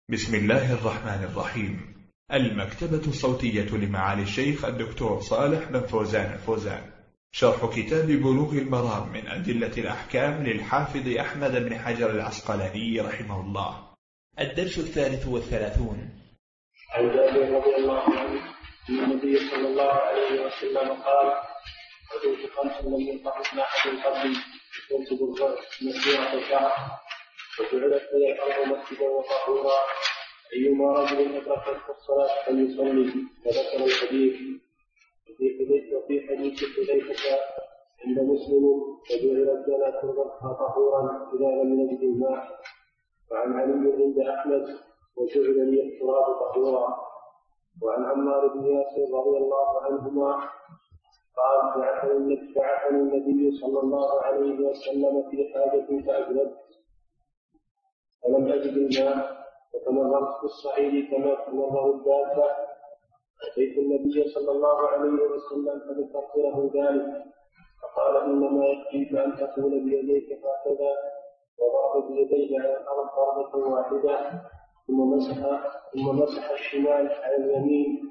بسم الله الرحمن الرحيم. المكتبة الصوتية لمعالي الشيخ الدكتور صالح بن فوزان الفوزان، شرح كتاب بلوغ المرام من أدلة الأحكام للحافظ أحمد بن حجر العسقلاني رحمه الله. الدرس 33. عن جابر رضي الله عنه أن النبي صلى الله عليه وسلم قال: حدود 5 لم ينطق أحد قبلي ينسب الرجل مسيرة شهر وجعلت لي الأرض مسجدا وطهورا أيما رجل أدركته الصلاة فليصلي. وذكر الحديث. وفي حديث حذيفة عند مسلم: وجعلت لنا تربتها طهورا إذا لم نجد الماء. وعن علي عند أحمد: وجعل لي التراب طهورا. وعن عمار بن ياسر رضي الله عنهما قال: بعثني النبي صلى الله عليه وسلم في حاجة فأجلبت فلم أجد الماء فتمررت في الصعيد كما تمرر الدابة. أتيت النبي صلى الله عليه وسلم فذكرت له ذلك فقال: إنما يكفيك أن تقول بيديك هكذا، وضرب بيديه على الأرض ضربة واحدة ثم مسح الشمال على اليمين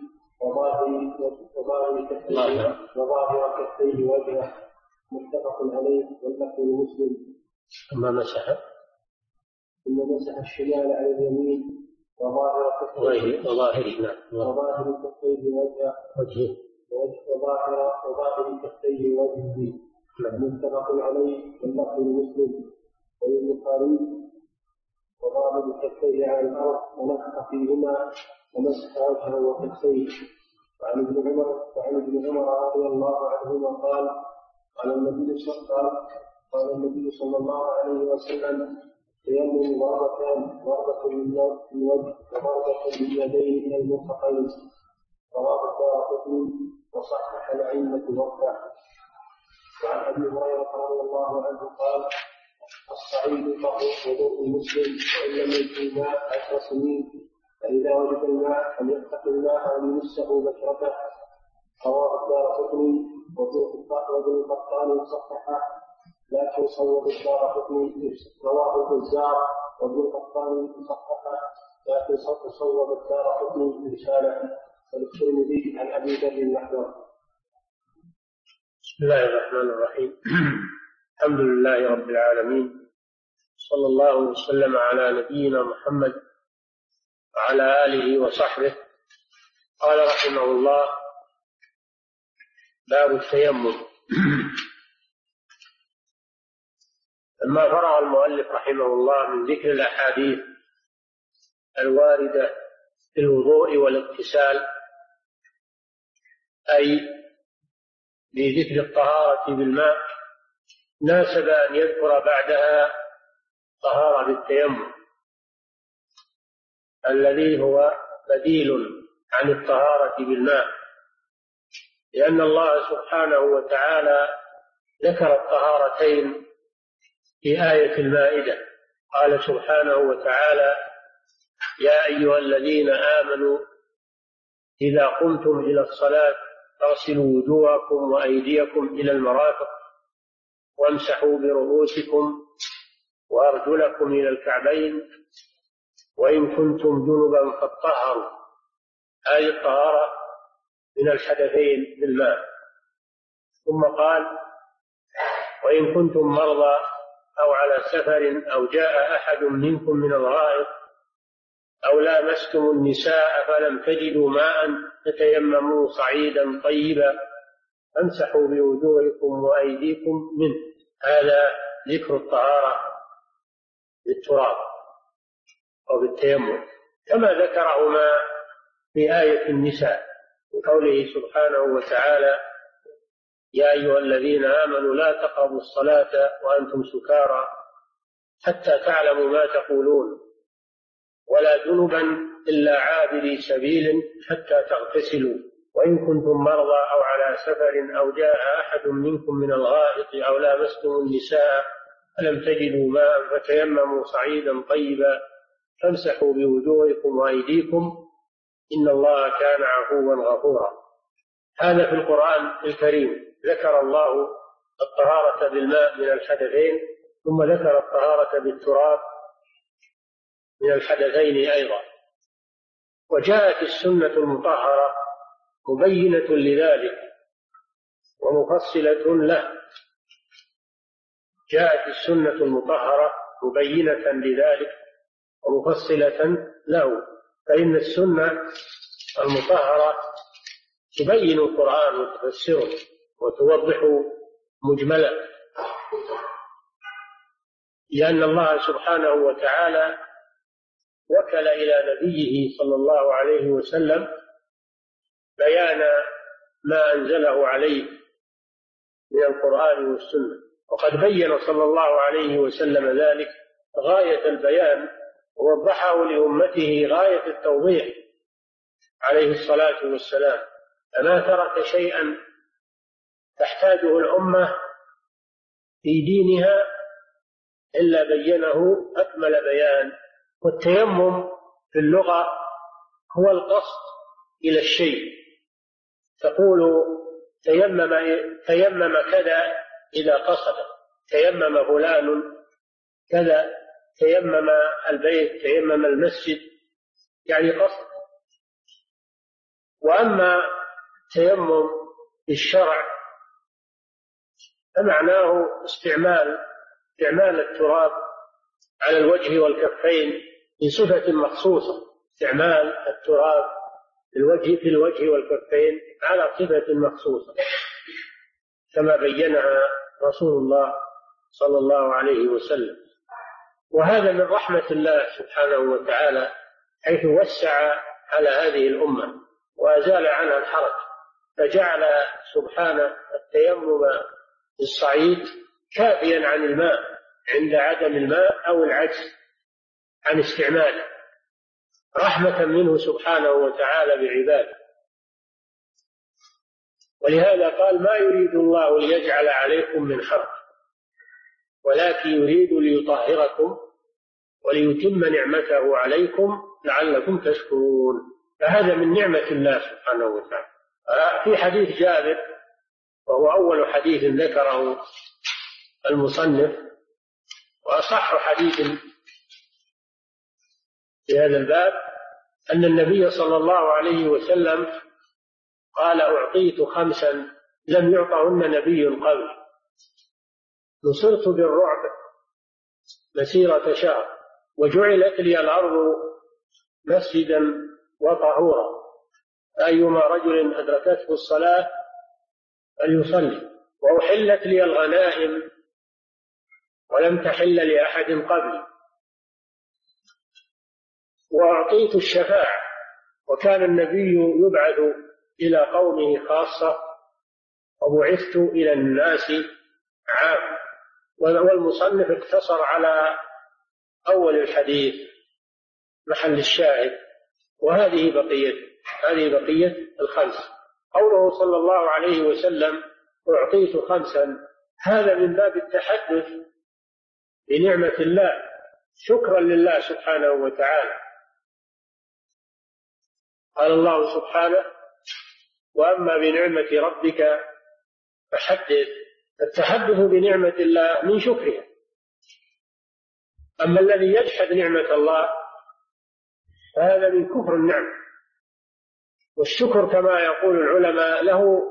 وظاهر كفيه وجهه. متفق عليه واللفظ لمسلم. ثم مسح الشمال على اليمين وظاهر كفيه وظاهر كفيه وجهه. متفق عليه واللفظ لمسلم والبخاري: وظاهر كفيه على الأرض ونفخ فيهما ومسح وجهه وكفيه. وعن ابن عمر رضي الله عنهما قال: قال النبي صلى الله عليه وسلم: تيمم ضربتان، ضربة للوجه وضربة لليدين إلى المرفقين. رواه الدارقطني وصحح الأئمة وقفه. وعن أبي هريرة رضي الله عنه قال: الصعيد طهور وضوء المسلم وإن لم يجد الماء 10 سنين، فإذا وجد الماء فليتق الله وليمسه بشرته. رواه الدارقطني وابن القطان صححه، لكن صوب الدارقطني. رواه البزار وابن القطان صححه، لكن صوب الدارقطني رسالة. والترمذي عن أبي ذر المحذور. بسم الله الرحمن الرحيم. الحمد لله رب العالمين، صلى الله وسلم على نبينا محمد وعلى آله وصحبه. قال رحمه الله: باب التيمم. لما فرغ المؤلف رحمه الله من ذكر الأحاديث الواردة في الوضوء والاغتسال، أي بذكر الطهارة بالماء، ناسب أن يذكر بعدها طهارة بالتيمم الذي هو بديل عن الطهارة بالماء، لأن الله سبحانه وتعالى ذكر الطهارتين في آية المائدة. قال سبحانه وتعالى: يا أيها الذين آمنوا إذا قمتم إلى الصلاة فاغسلوا وجوهكم وأيديكم إلى المرافق وامسحوا برؤوسكم وأرجلكم إلى الكعبين وإن كنتم جنبا فاطهروا. هذه الطهارة من الحدثين بالماء. ثم قال: وإن كنتم مرضى أو على سفر أو جاء أحد منكم من الغائط أو لامستم النساء فلم تجدوا ماء فتيمموا صعيدا طيبا فامسحوا بوجوهكم وأيديكم منه. هذا ذكر الطهارة بالتراب أو بالتيمم، كما ذكرهما في آية النساء وقوله سبحانه وتعالى: يا أيها الذين آمنوا لا تقربوا الصلاة وأنتم سكارى حتى تعلموا ما تقولون ولا جنبا إلا عابري سبيل حتى تغتسلوا وإن كنتم مرضى أو على سفر أو جاء أحد منكم من الغائط أو لامستم النساء فلم تجدوا ماء فتيمموا صعيدا طيبا فامسحوا بوجوهكم وأيديكم إن الله كان عفوا غفورا. هذا في القرآن الكريم ذكر الله الطهارة بالماء من الحدثين، ثم ذكر الطهارة بالتراب من الحدثين أيضا. وجاءت السنة المطهرة مبينة لذلك ومفصلة له. جاءت السنة المطهرة مبينة لذلك ومفصلة له، فإن السنة المطهرة تبين القرآن وتفسره وتوضح مجملا، لأن الله سبحانه وتعالى وكل إلى نبيه صلى الله عليه وسلم بيان ما أنزله عليه من القرآن والسنة، وقد بين صلى الله عليه وسلم ذلك غاية البيان ووضحه لأمته غاية التوضيح عليه الصلاة والسلام، فما ترك شيئا تحتاجه الأمة في دينها إلا بينه أكمل بيان. والتيمم في اللغة هو القصد إلى الشيء، تقول تيمم كذا إذا قصد، تيمم فلان كذا، تيمم البيت، تيمم المسجد، يعني قصد. وأما التيمم في الشرع فمعناه استعمال التراب على الوجه والكفين بصفة مخصوصة، استعمال التراب في الوجه والكفين على صفة مخصوصة كما بينها رسول الله صلى الله عليه وسلم. وهذا من رحمة الله سبحانه وتعالى، حيث وسع على هذه الأمة وأزال عنها الحرج، فجعل سبحانه التيمم في الصعيد كافيا عن الماء عند عدم الماء أو العجز عن استعماله، رحمة منه سبحانه وتعالى بعباده. ولهذا قال: ما يريد الله ليجعل عليكم من حرج ولكن يريد ليطهركم وليتم نعمته عليكم لعلكم تشكرون. فهذا من نعمة الله سبحانه وتعالى. في حديث جابر، وهو أول حديث ذكره المصنف وأصح حديث في هذا الباب، أن النبي صلى الله عليه وسلم قال: أعطيت 5 لم يعطهن نبي قبل، نصرت بالرعب مسيرة شهر، وجعلت لي الأرض مسجدا وطهورا، أيما رجل أدركته الصلاة فليصلي، وأحلت لي الغنائم ولم تحل لأحد قبلي، وأعطيت الشفاعة، وكان النبي يبعث إلى قومه خاصة وبعثت إلى الناس عام. والمصنف اقتصر على أول الحديث محل الشاهد، وهذه بقية 5. قوله صلى الله عليه وسلم: أعطيت 5، هذا من باب التحدث بنعمة الله شكرا لله سبحانه وتعالى. قال الله سبحانه: وأما بنعمة ربك فحدث. التحدث بنعمة الله من شكرها. أما الذي يجحد نعمة الله فهذا من كفر النعمة. والشكر كما يقول العلماء له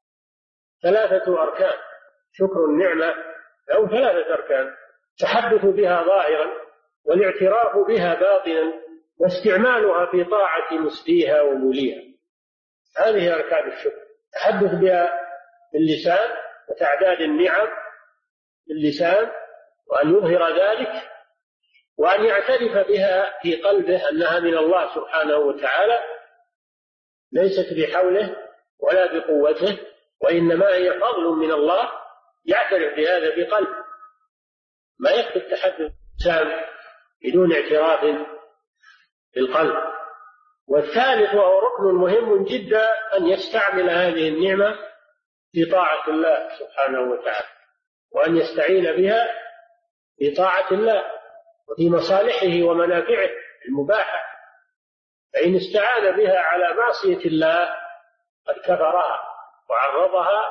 3 أركان. شكر النعمة له 3 أركان: التحدث بها ظاهرا، والاعتراف بها باطنا، واستعمالها في طاعة مسديها وموليها. هذه أركان الشكر: التحدث بها باللسان وتعداد النعم باللسان، وأن يظهر ذلك، وأن يعترف بها في قلبه أنها من الله سبحانه وتعالى، ليست بحوله ولا بقوته، وإنما هي فضل من الله، يعترف بهذا بقلبه. ما يكفي التحدث باللسان بدون اعتراف بالقلب. والثالث وهو ركن مهم جدا: أن يستعمل هذه النعمة في طاعة الله سبحانه وتعالى، وأن يستعين بها في طاعة الله وفي مصالحه ومنافعه المباحة. فإن استعان بها على معصية الله قد كفرها وعرضها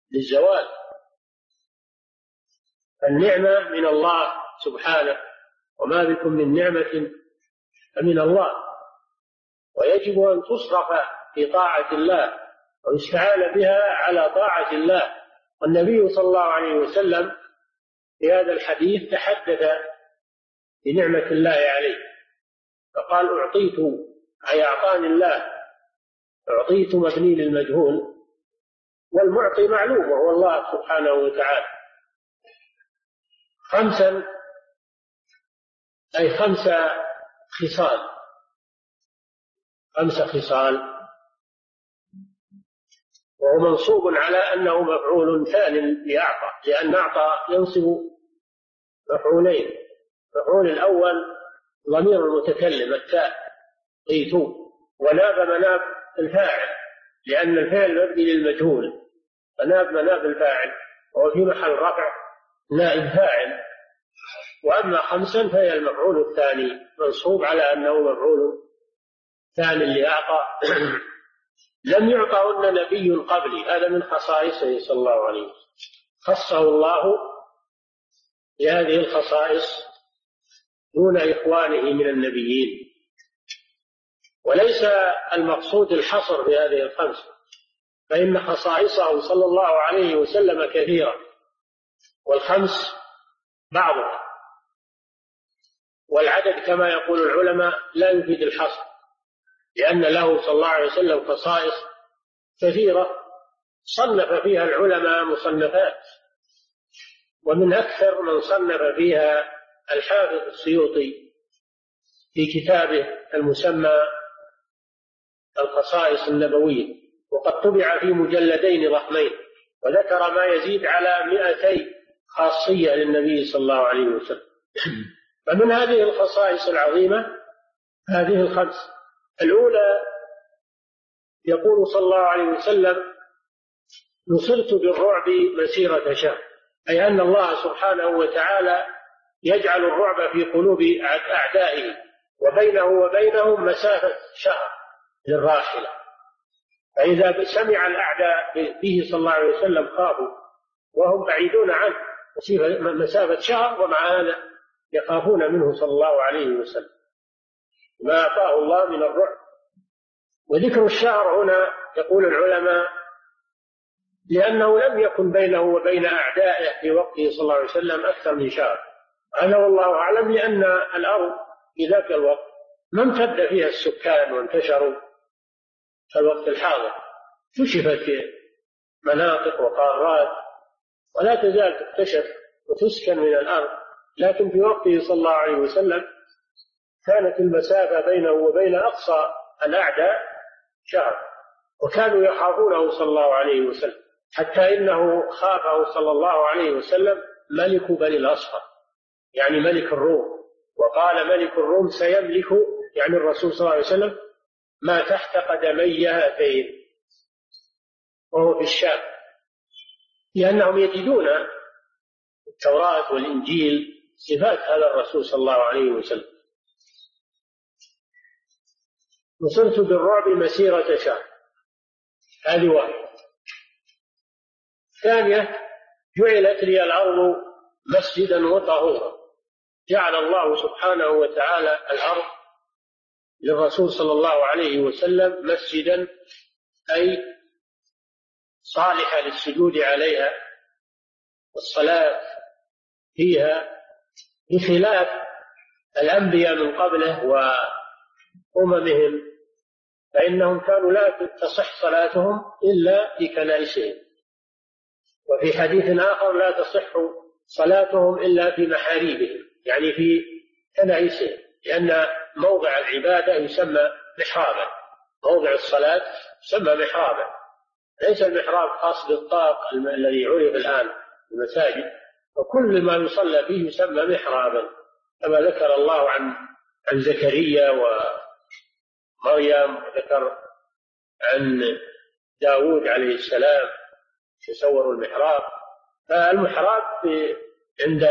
للزوال. النعمة من الله سبحانه، وما بكم من نعمة فمن الله، ويجب أن تصرف في طاعة الله ويستعان بها على طاعة الله. والنبي صلى الله عليه وسلم في هذا الحديث تحدث بنعمة الله عليه فقال أعطيت، أي أعطاني الله، أعطيت مبني للمجهول، والمعطي معلوم وهو الله سبحانه وتعالى. 5 أي 5 خصال، 5 خصال، وهو منصوب على أنه مفعول ثان لأعطى، لأن أعطى ينصب مفعولين. المفعول الأول ضمير المتكلم التاء أعطيت، وناب مناب الفاعل لأن الفعل مبني للمجهول، فناب مناب الفاعل وهو في محل رفع نائب فاعل. وأما 5 فهي المفعول الثاني منصوب على أنه مفعول ثاني لأعطى. لم يعطهن نبي قبلي، هذا من خصائصه صلى الله عليه وسلم، خصه الله بهذه الخصائص دون إخوانه من النبيين. وليس المقصود الحصر في هذه ال5، فإن خصائصه صلى الله عليه وسلم كثيرة، وال5 بعضها، والعدد كما يقول العلماء لا يفيد الحصر، لأن له صلى الله عليه وسلم خصائص كثيرة صنف فيها العلماء مصنفات، ومن أكثر من صنف فيها الحافظ السيوطي في كتابه المسمى الخصائص النبوية، وقد طبع في مجلدين ضخمين، وذكر ما يزيد على 200 خاصية للنبي صلى الله عليه وسلم. فمن هذه الخصائص العظيمة هذه ال5. الأولى يقول صلى الله عليه وسلم نصرت بالرعب مسيرة شهر، أي أن الله سبحانه وتعالى يجعل الرعب في قلوب أعدائه وبينه وبينهم مسافة شهر للراحلة، فإذا سمع الأعداء به صلى الله عليه وسلم خافوا وهم بعيدون عنه مسافة شهر، ومع هذا يخافون منه صلى الله عليه وسلم ما أعطاه الله من الرعب. وذكر الشهر هنا يقول العلماء لأنه لم يكن بينه وبين أعدائه في وقته صلى الله عليه وسلم أكثر من شهر، هذا والله أعلم، لأن الأرض في ذاك الوقت ما امتد فيها السكان وانتشروا في الوقت الحاضر، كشفت مناطق وقارات ولا تزال تكتشف وتسكن من الأرض، لكن في وقته صلى الله عليه وسلم كانت المسافة بينه وبين أقصى الأعداء شهر، وكانوا يخافونه صلى الله عليه وسلم، حتى إنه خافه صلى الله عليه وسلم ملك بني الأصفر، يعني ملك الروم، وقال ملك الروم سيملك، يعني الرسول صلى الله عليه وسلم، ما تحت قدمي هاتين، وهو في الشام، لأنهم يجدون التوراة والإنجيل صفات هذا الرسول صلى الله عليه وسلم. نصرت بالرعب مسيرة شهر، هذه واحدة. ثانية جعلت لي الأرض مسجدا وطهورا، جعل الله سبحانه وتعالى الأرض للرسول صلى الله عليه وسلم مسجدا، أي صالحة للسجود عليها والصلاة فيها، بخلاف الأنبياء من قبله وأممهم، فإنهم كانوا لا تصح صلاتهم إلا في كنائسهم، وفي حديث آخر لا تصح صلاتهم إلا في محاريبهم، يعني في كنائسهم، لأن موضع العبادة يسمى محرابا، موضع الصلاة يسمى محرابا، ليس المحراب خاص بالطاق الذي عرف الآن المساجد، وكل ما يصلى فيه يسمى محرابا، كما ذكر الله عن زكريا ومريم، وذكر عن داود عليه السلام يصور المحراب. فالمحراب عند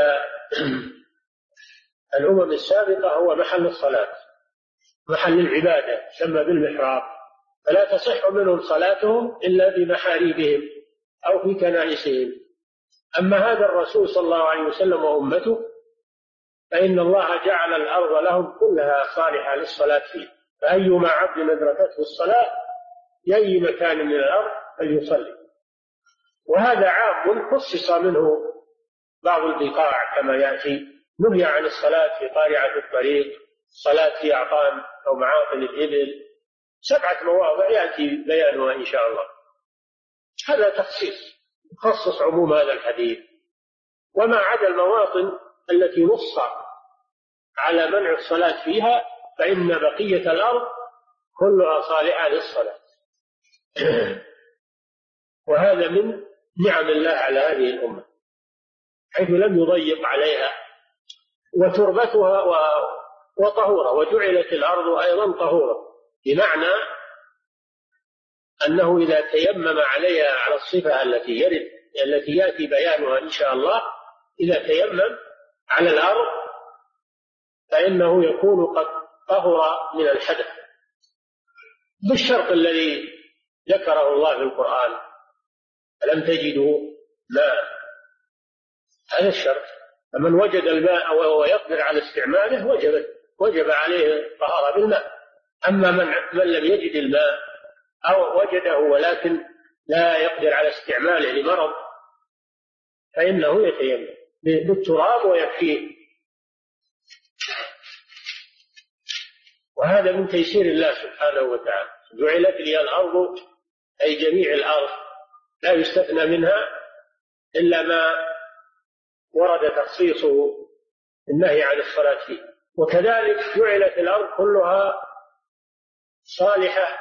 الأمم السابقة هو محل الصلاة، محل العبادة يسمى بالمحراب، فلا تصح منهم صلاتهم إلا بمحاريبهم أو في كنائسهم. أما هذا الرسول صلى الله عليه وسلم وأمته فإن الله جعل الأرض لهم كلها صالحة للصلاة فيه، فأيما عبد أدركته الصلاة في أي مكان من الأرض فليصلي. وهذا عام خصص منه بعض البقاع كما يأتي، نهي عن الصلاة في قارعة الطريق، الصلاة في أعطان أو معاطن الإبل، 7 مواضع يأتي بيانها إن شاء الله. هذا تخصيص يخصص عموم هذا الحديث. وما عدا المواطن التي نص على منع الصلاة فيها فإن بقية الأرض كلها صالحة للصلاة. وهذا من نعم الله على هذه الأمة حيث لم يضيق عليها، وتربتها وطهورة، وجعلت الأرض أيضا طهورة، بمعنى أنه إذا تيمم عليها على الصفة التي يأتي بيانها إن شاء الله، إذا تيمم على الأرض فإنه يكون قد طهر من الحدث بالشرط الذي ذكره الله في القرآن: ألم تجدوا ماء. هذا الشرط. فمن وجد الماء وهو يقدر على استعماله وجب عليه الطهارة بالماء. أما من لم يجد الماء أو وجده ولكن لا يقدر على استعماله لمرض فإنه يتيمم بالتراب ويكفيه. وهذا من تيسير الله سبحانه وتعالى. جعلت لي الأرض أي جميع الأرض، لا يستثنى منها إلا ما ورد تخصيصه النهي عن الصلاة فيه. وكذلك جعلت الأرض كلها صالحة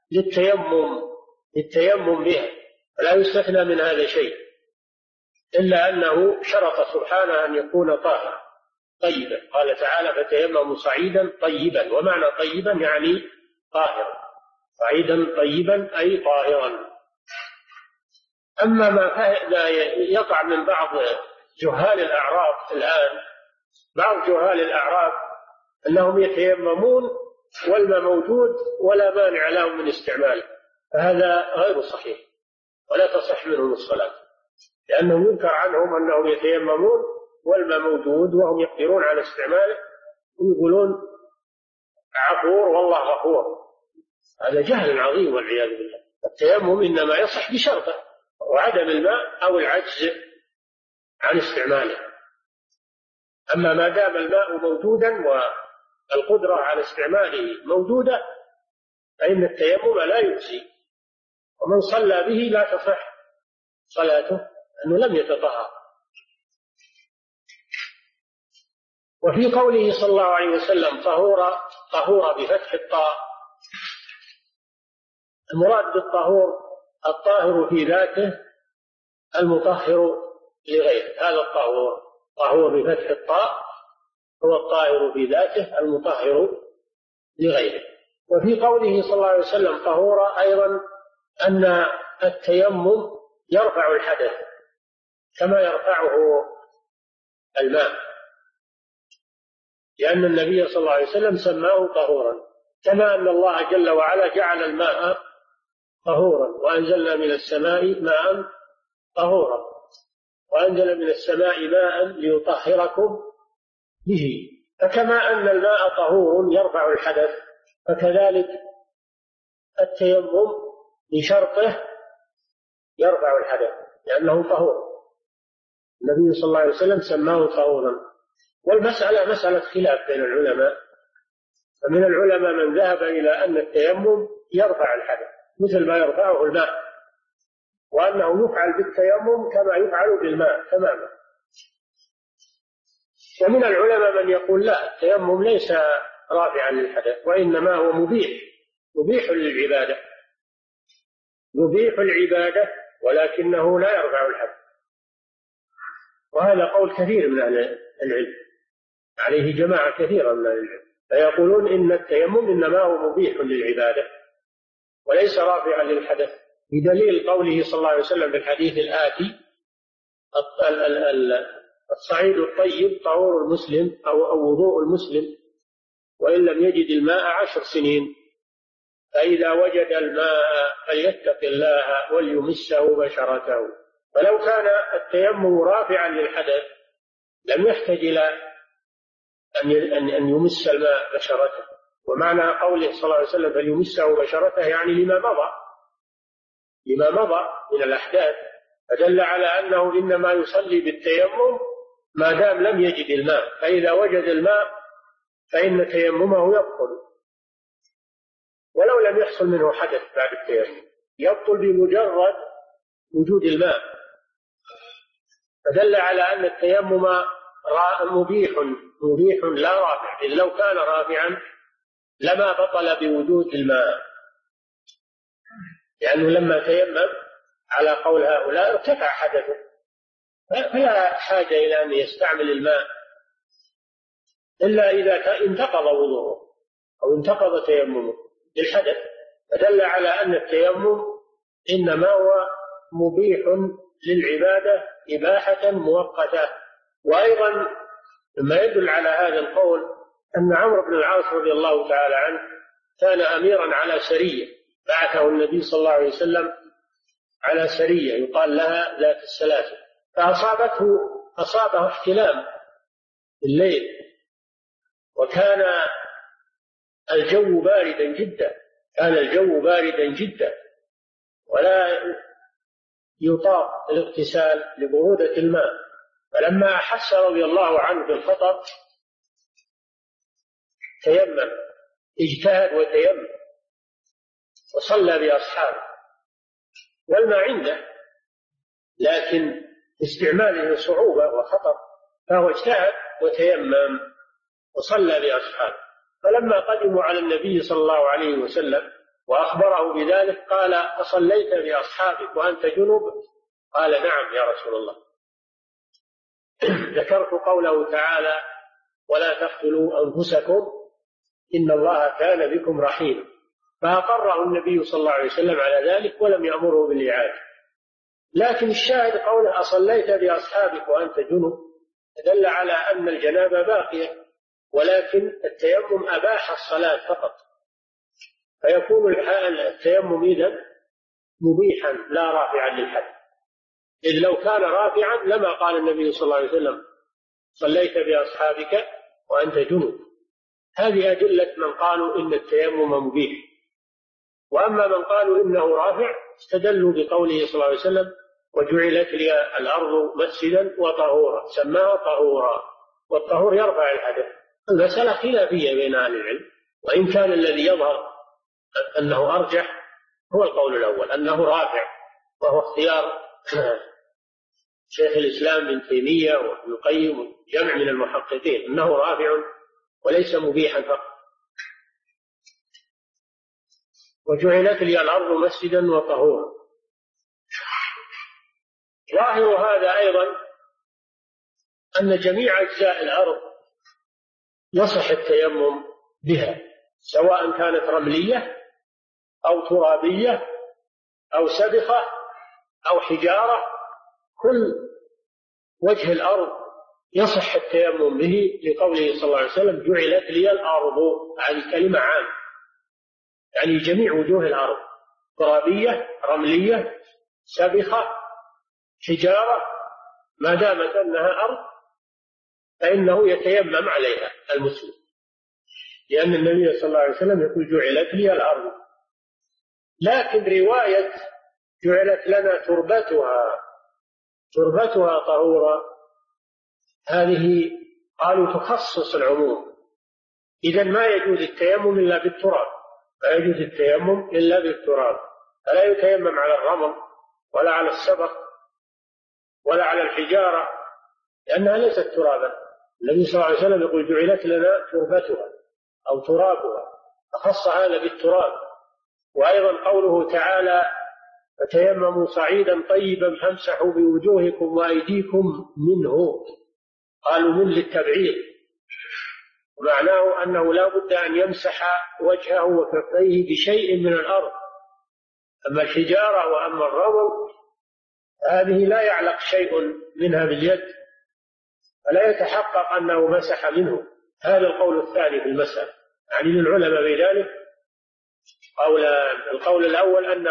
للتيمم بها، لا يستثنى من هذا شيء، إلا أنه شرط سبحانه أن يكون طاهرا طيبا. قال تعالى: فتيمموا صعيدا طيبا. ومعنى طيبا يعني طاهرا، صعيدا طيبا أي طاهرا. أما ما يقع من بعض جهال الأعراب الآن، بعض جهال الأعراب أنهم يتيممون والماء موجود ولا مانع لهم من استعماله، فهذا غير صحيح ولا تصح منهم الصلاة، لأنهم ينكر عنهم أنهم يتيممون والماء موجود وهم يقدرون على استعماله ويقولون عفور والله غفور. هذا جهل عظيم والعياذ بالله. التيمم إنما يصح بشرطه، وعدم الماء أو العجز عن استعماله. أما ما دام الماء موجودا والقدرة على استعماله موجودة فإن التيمم لا يجزي، ومن صلى به لا تصح صلاته أنه لم يتطهر. وفي قوله صلى الله عليه وسلم طهورا بفتح الطاء، المراد بالطهور الطاهر في ذاته المطهر لغيره. هذا طهور بفتح الطاء هو الطاهر في ذاته المطهر لغيره. وفي قوله صلى الله عليه وسلم طهورا أيضا أن التيمم يرفع الحدث كما يرفعه الماء، لأن النبي صلى الله عليه وسلم سماه طهورا، كما أن الله جل وعلا جعل الماء طهورا: وأنزلنا من السماء ماء طهورا، وأنزل من السماء ماء ليطهركم به. فكما أن الماء طهور يرفع الحدث، فكذلك التيمم بشرطه يرفع الحدث لأنه طهور. النبي صلى الله عليه وسلم سماه طهورا. والمسألة مسألة خلاف بين العلماء، فمن العلماء من ذهب إلى أن التيمم يرفع الحدث مثل ما يرفعه الماء، وأنه يفعل بالتيمم كما يفعل بالماء تماما. ومن العلماء من يقول لا، التيمم ليس رافعا للحدث، وإنما هو مبيح للعبادة، مبيح العبادة ولكنه لا يرفع الحدث. وهذا قول كثير من أهل العلم، عليه جماعة كثيرة من أهل العلم، فيقولون إن التيمم إنما هو مبيح للعبادة وليس رافعا للحدث، بدليل قوله صلى الله عليه وسلم في الحديث الآتي: الصعيد الطيب طهور المسلم أو وضوء المسلم وإن لم يجد الماء 10 سنين، فإذا وجد الماء فليتق الله وليمسه بشرته. فلو كان التيمم رافعا للحدث لم يحتاج إلى أن يمس الماء بشرته. ومعنى قوله صلى الله عليه وسلم فليمسه بشرته يعني لما مضى من الأحداث، فدل على أنه إنما يصلي بالتيمم ما دام لم يجد الماء، فإذا وجد الماء فإن تيممه يبطل ولو لم يحصل منه حدث بعد التيمم، يبطل بمجرد وجود الماء. فدل على أن التيمم مبيح لا رافع، إذ لو كان رافعا لما بطل بوجود الماء، لأنه لما تيمم على قول هؤلاء ارتفع حدثه، فلا حاجة إلى أن يستعمل الماء إلا إذا انتقض وضوءه أو انتقض تيممه بالحدث. فدل على أن التيمم إنما هو مبيح للعبادة إباحة مؤقتة. وأيضا مما يدل على هذا القول أن عمرو بن العاص رضي الله تعالى عنه كان أميرا على سرية، بعثه النبي صلى الله عليه وسلم على سرية يقال لها ذات السلاسل، فأصابه احتلام الليل، وكان الجو باردا جدا ولا يطاق الاغتسال لبرودة الماء. فلما أحس رضي الله عنه بالخطر تيمم، اجتهد وتيمم وصلى بأصحابه والماء عنده، لكن استعماله صعوبة وخطر، فهو اجتهد وتيمم وصلى بأصحابه. فلما قدموا على النبي صلى الله عليه وسلم وأخبره بذلك قال أصليت بأصحابك وأنت جنب؟ قال نعم يا رسول الله. ذكرت قوله تعالى ولا تقتلوا أنفسكم إن الله كان بكم رحيما، فأقره النبي صلى الله عليه وسلم على ذلك ولم يأمره بالإعادة. لكن الشاهد قوله أصليت بأصحابك وأنت جنب دل على أن الجنابة باقية، ولكن التيمم أباح الصلاة فقط، فيكون التيمم إذن مبيحا لا رافعا للحد، إذ لو كان رافعا لما قال النبي صلى الله عليه وسلم صليت بأصحابك وأنت جنب. هذه أدلة من قالوا إن التيمم مبيح. وأما من قالوا إنه رافع استدلوا بقوله صلى الله عليه وسلم وجعلت لي الأرض مسجدا وطهورا، سماها طهورا، والطهور يرفع الحدث. المسألة خلافية بين أهل العلم، وإن كان الذي يظهر أنه أرجح هو القول الأول أنه رافع، وهو اختيار شيخ الإسلام ابن تيمية وابن القيم وجمع من المحققين أنه رافع وليس مبيحا فقط. وجعلت لي الأرض مسجدا وطهورا. ظاهر هذا أيضا أن جميع أجزاء الأرض يصح التيمم بها، سواء كانت رملية أو ترابية أو سبخة أو حجارة، كل وجه الأرض يصح التيمم به، لقوله صلى الله عليه وسلم جعلت لي الأرض. هذه كلمة عامة يعني جميع وجوه الأرض، ترابية رملية سبخة حجارة، ما دامت أنها أرض فإنه يتيمم عليها المسلم، لأن النبي صلى الله عليه وسلم يقول جعلت لي الأرض. لكن رواية جعلت لنا تربتها طهورا هذه قالوا تخصص العموم، إذن ما يجوز التيمم إلا بالتراب، لا يجوز التيمم إلا بالتراب، فلا يتيمم على الرمل ولا على السبخ ولا على الحجارة لأنها ليست ترابا. النبي صلى الله عليه وسلم يقول جعلت لنا تربتها أو ترابها، فخص هذا بالتراب. وأيضا قوله تعالى فتيمموا صعيدا طيبا فامسحوا بوجوهكم وأيديكم منه، قالوا من للتبعيد، ومعناه أنه لا بد أن يمسح وجهه وكفيه بشيء من الأرض. أما الحجارة وأما الرمل هذه لا يعلق شيء منها باليد فلا يتحقق أنه مسح منه. هذا القول الثاني في المسألة، يعني للعلماء بذلك القول الأول أن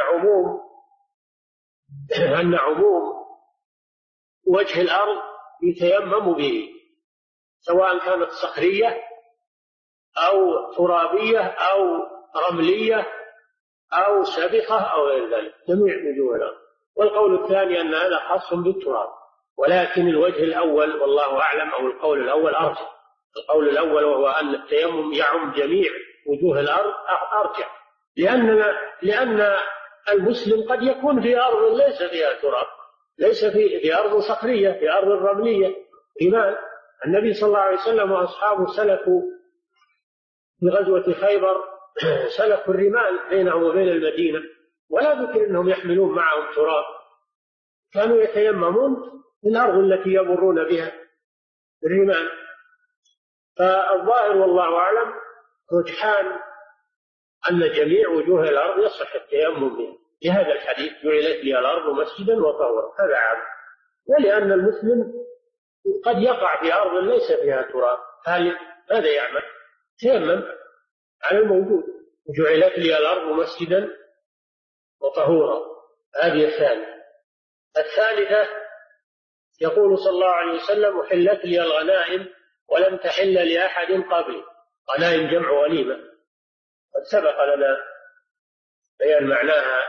عموم وجه الأرض يتيمم به، سواء كانت صخرية أو ترابية أو رملية أو سابقة أو غير ذلك، جميع وجوه الأرض. والقول الثاني أن هذا خاص بالتراب، ولكن الوجه الأول والله أعلم أو القول الأول أرجح. القول الأول وهو أن التيمم يعم جميع وجوه الأرض أرجح، لأن المسلم قد يكون في أرض ليس فيها تراب، ليس في أرض صخرية، في أرض رملية رمال. النبي صلى الله عليه وسلم وأصحابه سلكوا في غزوة خيبر سلكوا الرمال بينهم وبين المدينة، ولا ذكر أنهم يحملون معهم تراب، كانوا يتيممون في الأرض التي يمرون بها الرمال. فالظاهر والله أعلم رجحان أن جميع وجوه الأرض يصح التيمم بها، لهذا الحديث جعلت لي الأرض مسجدا وطهورا، هذا عام. ولأن المسلم قد يقع في أرض ليس فيها تراب، هذا يعمل تيمم على الموجود. جعلت لي الأرض مسجدا وطهورا، هذه الثانية. الثالثة يقول صلى الله عليه وسلم أحلت لي الغنائم ولم تحل لأحد قبلي. غنائم جمع وليمة، قد سبق لنا بيان معناها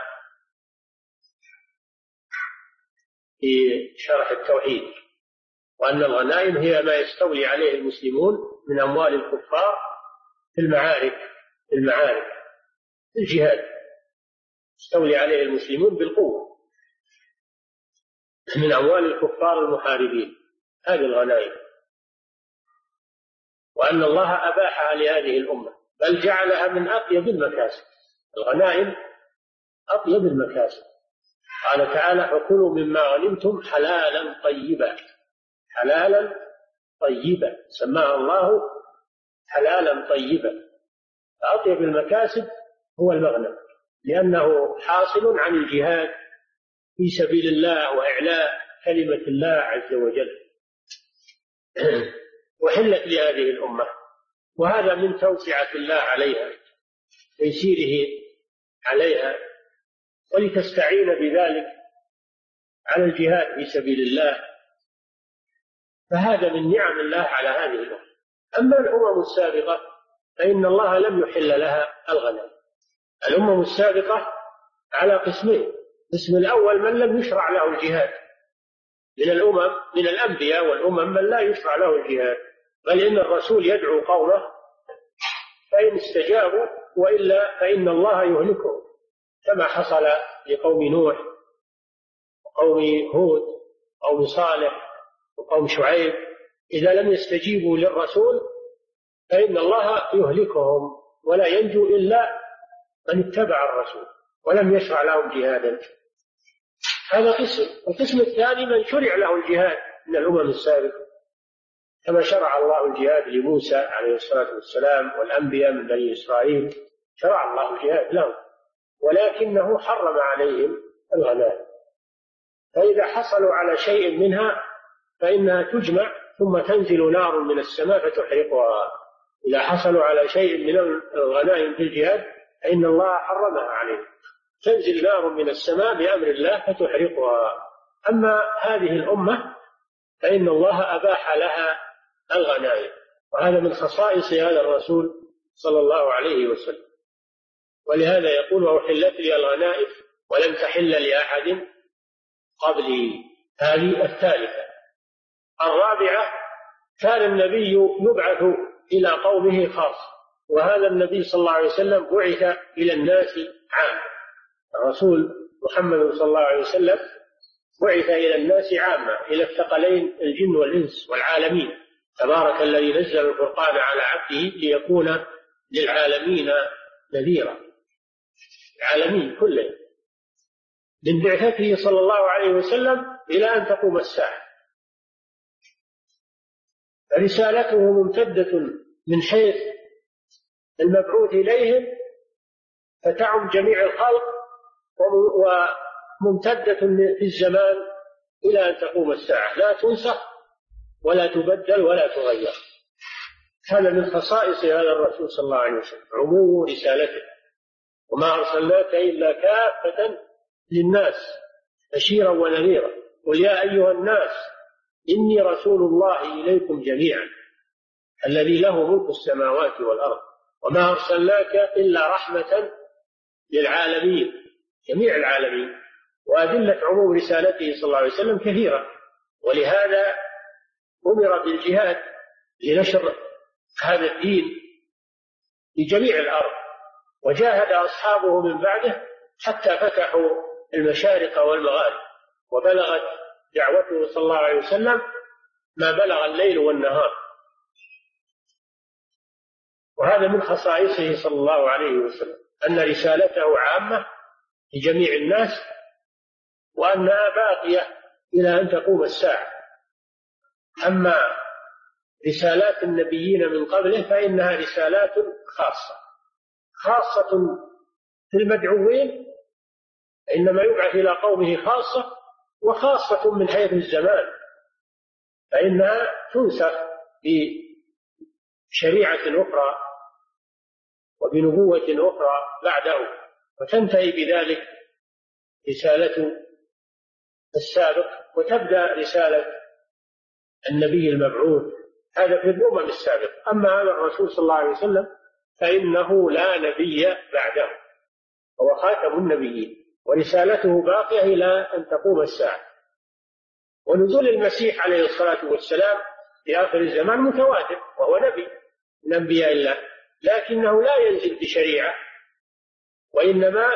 في شرح التوحيد، وأن الغنائم هي ما يستولي عليه المسلمون من أموال الكفار في المعارك في الجهاد، يستولي عليه المسلمون بالقوة من أموال الكفار المحاربين، هذه الغنائم. وأن الله أباحها لهذه الأمة، بل جعلها من أطيب المكاسب. الغنائم أطيب المكاسب. قال تعالى فكلوا مما غنمتم حلالا طيبا، حلالا طيبا، سماها الله حلالا طيبا. أطيب المكاسب هو المغنم، لأنه حاصل عن الجهاد في سبيل الله وإعلاء كلمة الله عز وجل. وحلت لهذه الأمة، وهذا من توسعة الله عليها، تيسيره عليها، ولتستعين بذلك على الجهاد في سبيل الله، فهذا من نعم الله على هذه الأمة. أما الأمم السابقة فإن الله لم يحل لها الغنائم. الأمم السابقة على قسمين: القسم الأول من لم يشرع له الجهاد من الأمم، من الأنبياء والأمم من لا يشرع له الجهاد، بل إن الرسول يدعو قومه فإن استجابوا، وإلا فإن الله يهلكهم، كما حصل لقوم نوح وقوم هود وقوم صالح وقوم شعيب. إذا لم يستجيبوا للرسول فإن الله يهلكهم، ولا ينجو إلا من اتبع الرسول ولم يشرع لهم جهادا. هذا قسم. القسم الثاني من شرع له الجهاد من الأمم السابقة، كما شرع الله الجهاد لموسى عليه الصلاة والسلام والأنبياء من بني إسرائيل، شرع الله الجهاد لهم، ولكنه حرم عليهم الغنائم. فإذا حصلوا على شيء منها فإنها تجمع ثم تنزل نار من السماء فتحرقها. إذا حصلوا على شيء من الغنائم في الجهاد فإن الله حرمها عليهم، تنزل نار من السماء بأمر الله فتحرقها. أما هذه الأمة فإن الله أباح لها الغنائم، وهذا من خصائص هذا الرسول صلى الله عليه وسلم. ولهذا يقول وأحلت لي الغنائم ولم تحل لأحد قبلي. هذه الثالثة. الرابعة كان النبي يبعث إلى قومه خاصة، وهذا النبي صلى الله عليه وسلم بعث إلى الناس عامة. الرسول محمد صلى الله عليه وسلم بعث إلى الناس عامة، إلى الثقلين الجن والإنس والعالمين. تبارك الذي نزل الفرقان على عبده ليكون للعالمين نذيرا، العالمين كلهم، من بعثته صلى الله عليه وسلم إلى أن تقوم الساعة. رسالته ممتدة من حيث المبعوث إليهم فتعم جميع الخلق، وممتدة في الزمان إلى أن تقوم الساعة، لا تنسخ ولا تبدل ولا تغير. هذا من خصائص هذا الرسول صلى الله عليه وسلم، عموم رسالته. وما أرسلناك إلا كافة للناس بشيرا ونذيرا، قل يا أيها الناس إني رسول الله إليكم جميعا. الذي له ملك السماوات والأرض، وما أرسلناك إلا رحمة للعالمين، جميع العالمين. وأدلة عموم رسالته صلى الله عليه وسلم كثيرة، ولهذا أمر بالجهاد لنشر هذا الدين في جميع الأرض، وجاهد أصحابه من بعده حتى فتحوا المشارق والمغارب، وبلغت دعوته صلى الله عليه وسلم ما بلغ الليل والنهار. وهذا من خصائصه صلى الله عليه وسلم، أن رسالته عامة لجميع الناس، وأنها باقية إلى أن تقوم الساعة. أما رسالات النبيين من قبله فإنها رسالات خاصة في المدعوين، إنما يبعث إلى قومه خاصة، وخاصة من حيث الزمان، فإنها تنسخ بشريعة أخرى وبنبوة أخرى بعده، وتنتهي بذلك رسالة السابق، وتبدأ رسالة النبي المبعوث. هذا في الأمم السابقة. أما هذا الرسول صلى الله عليه وسلم فإنه لا نبي بعده، هو خاتم النبيين، ورسالته باقية إلى أن تقوم الساعة. ونزول المسيح عليه الصلاة والسلام في آخر الزمان متواتر، وهو نبي من أنبياء الله، لكنه لا ينزل بشريعة، وإنما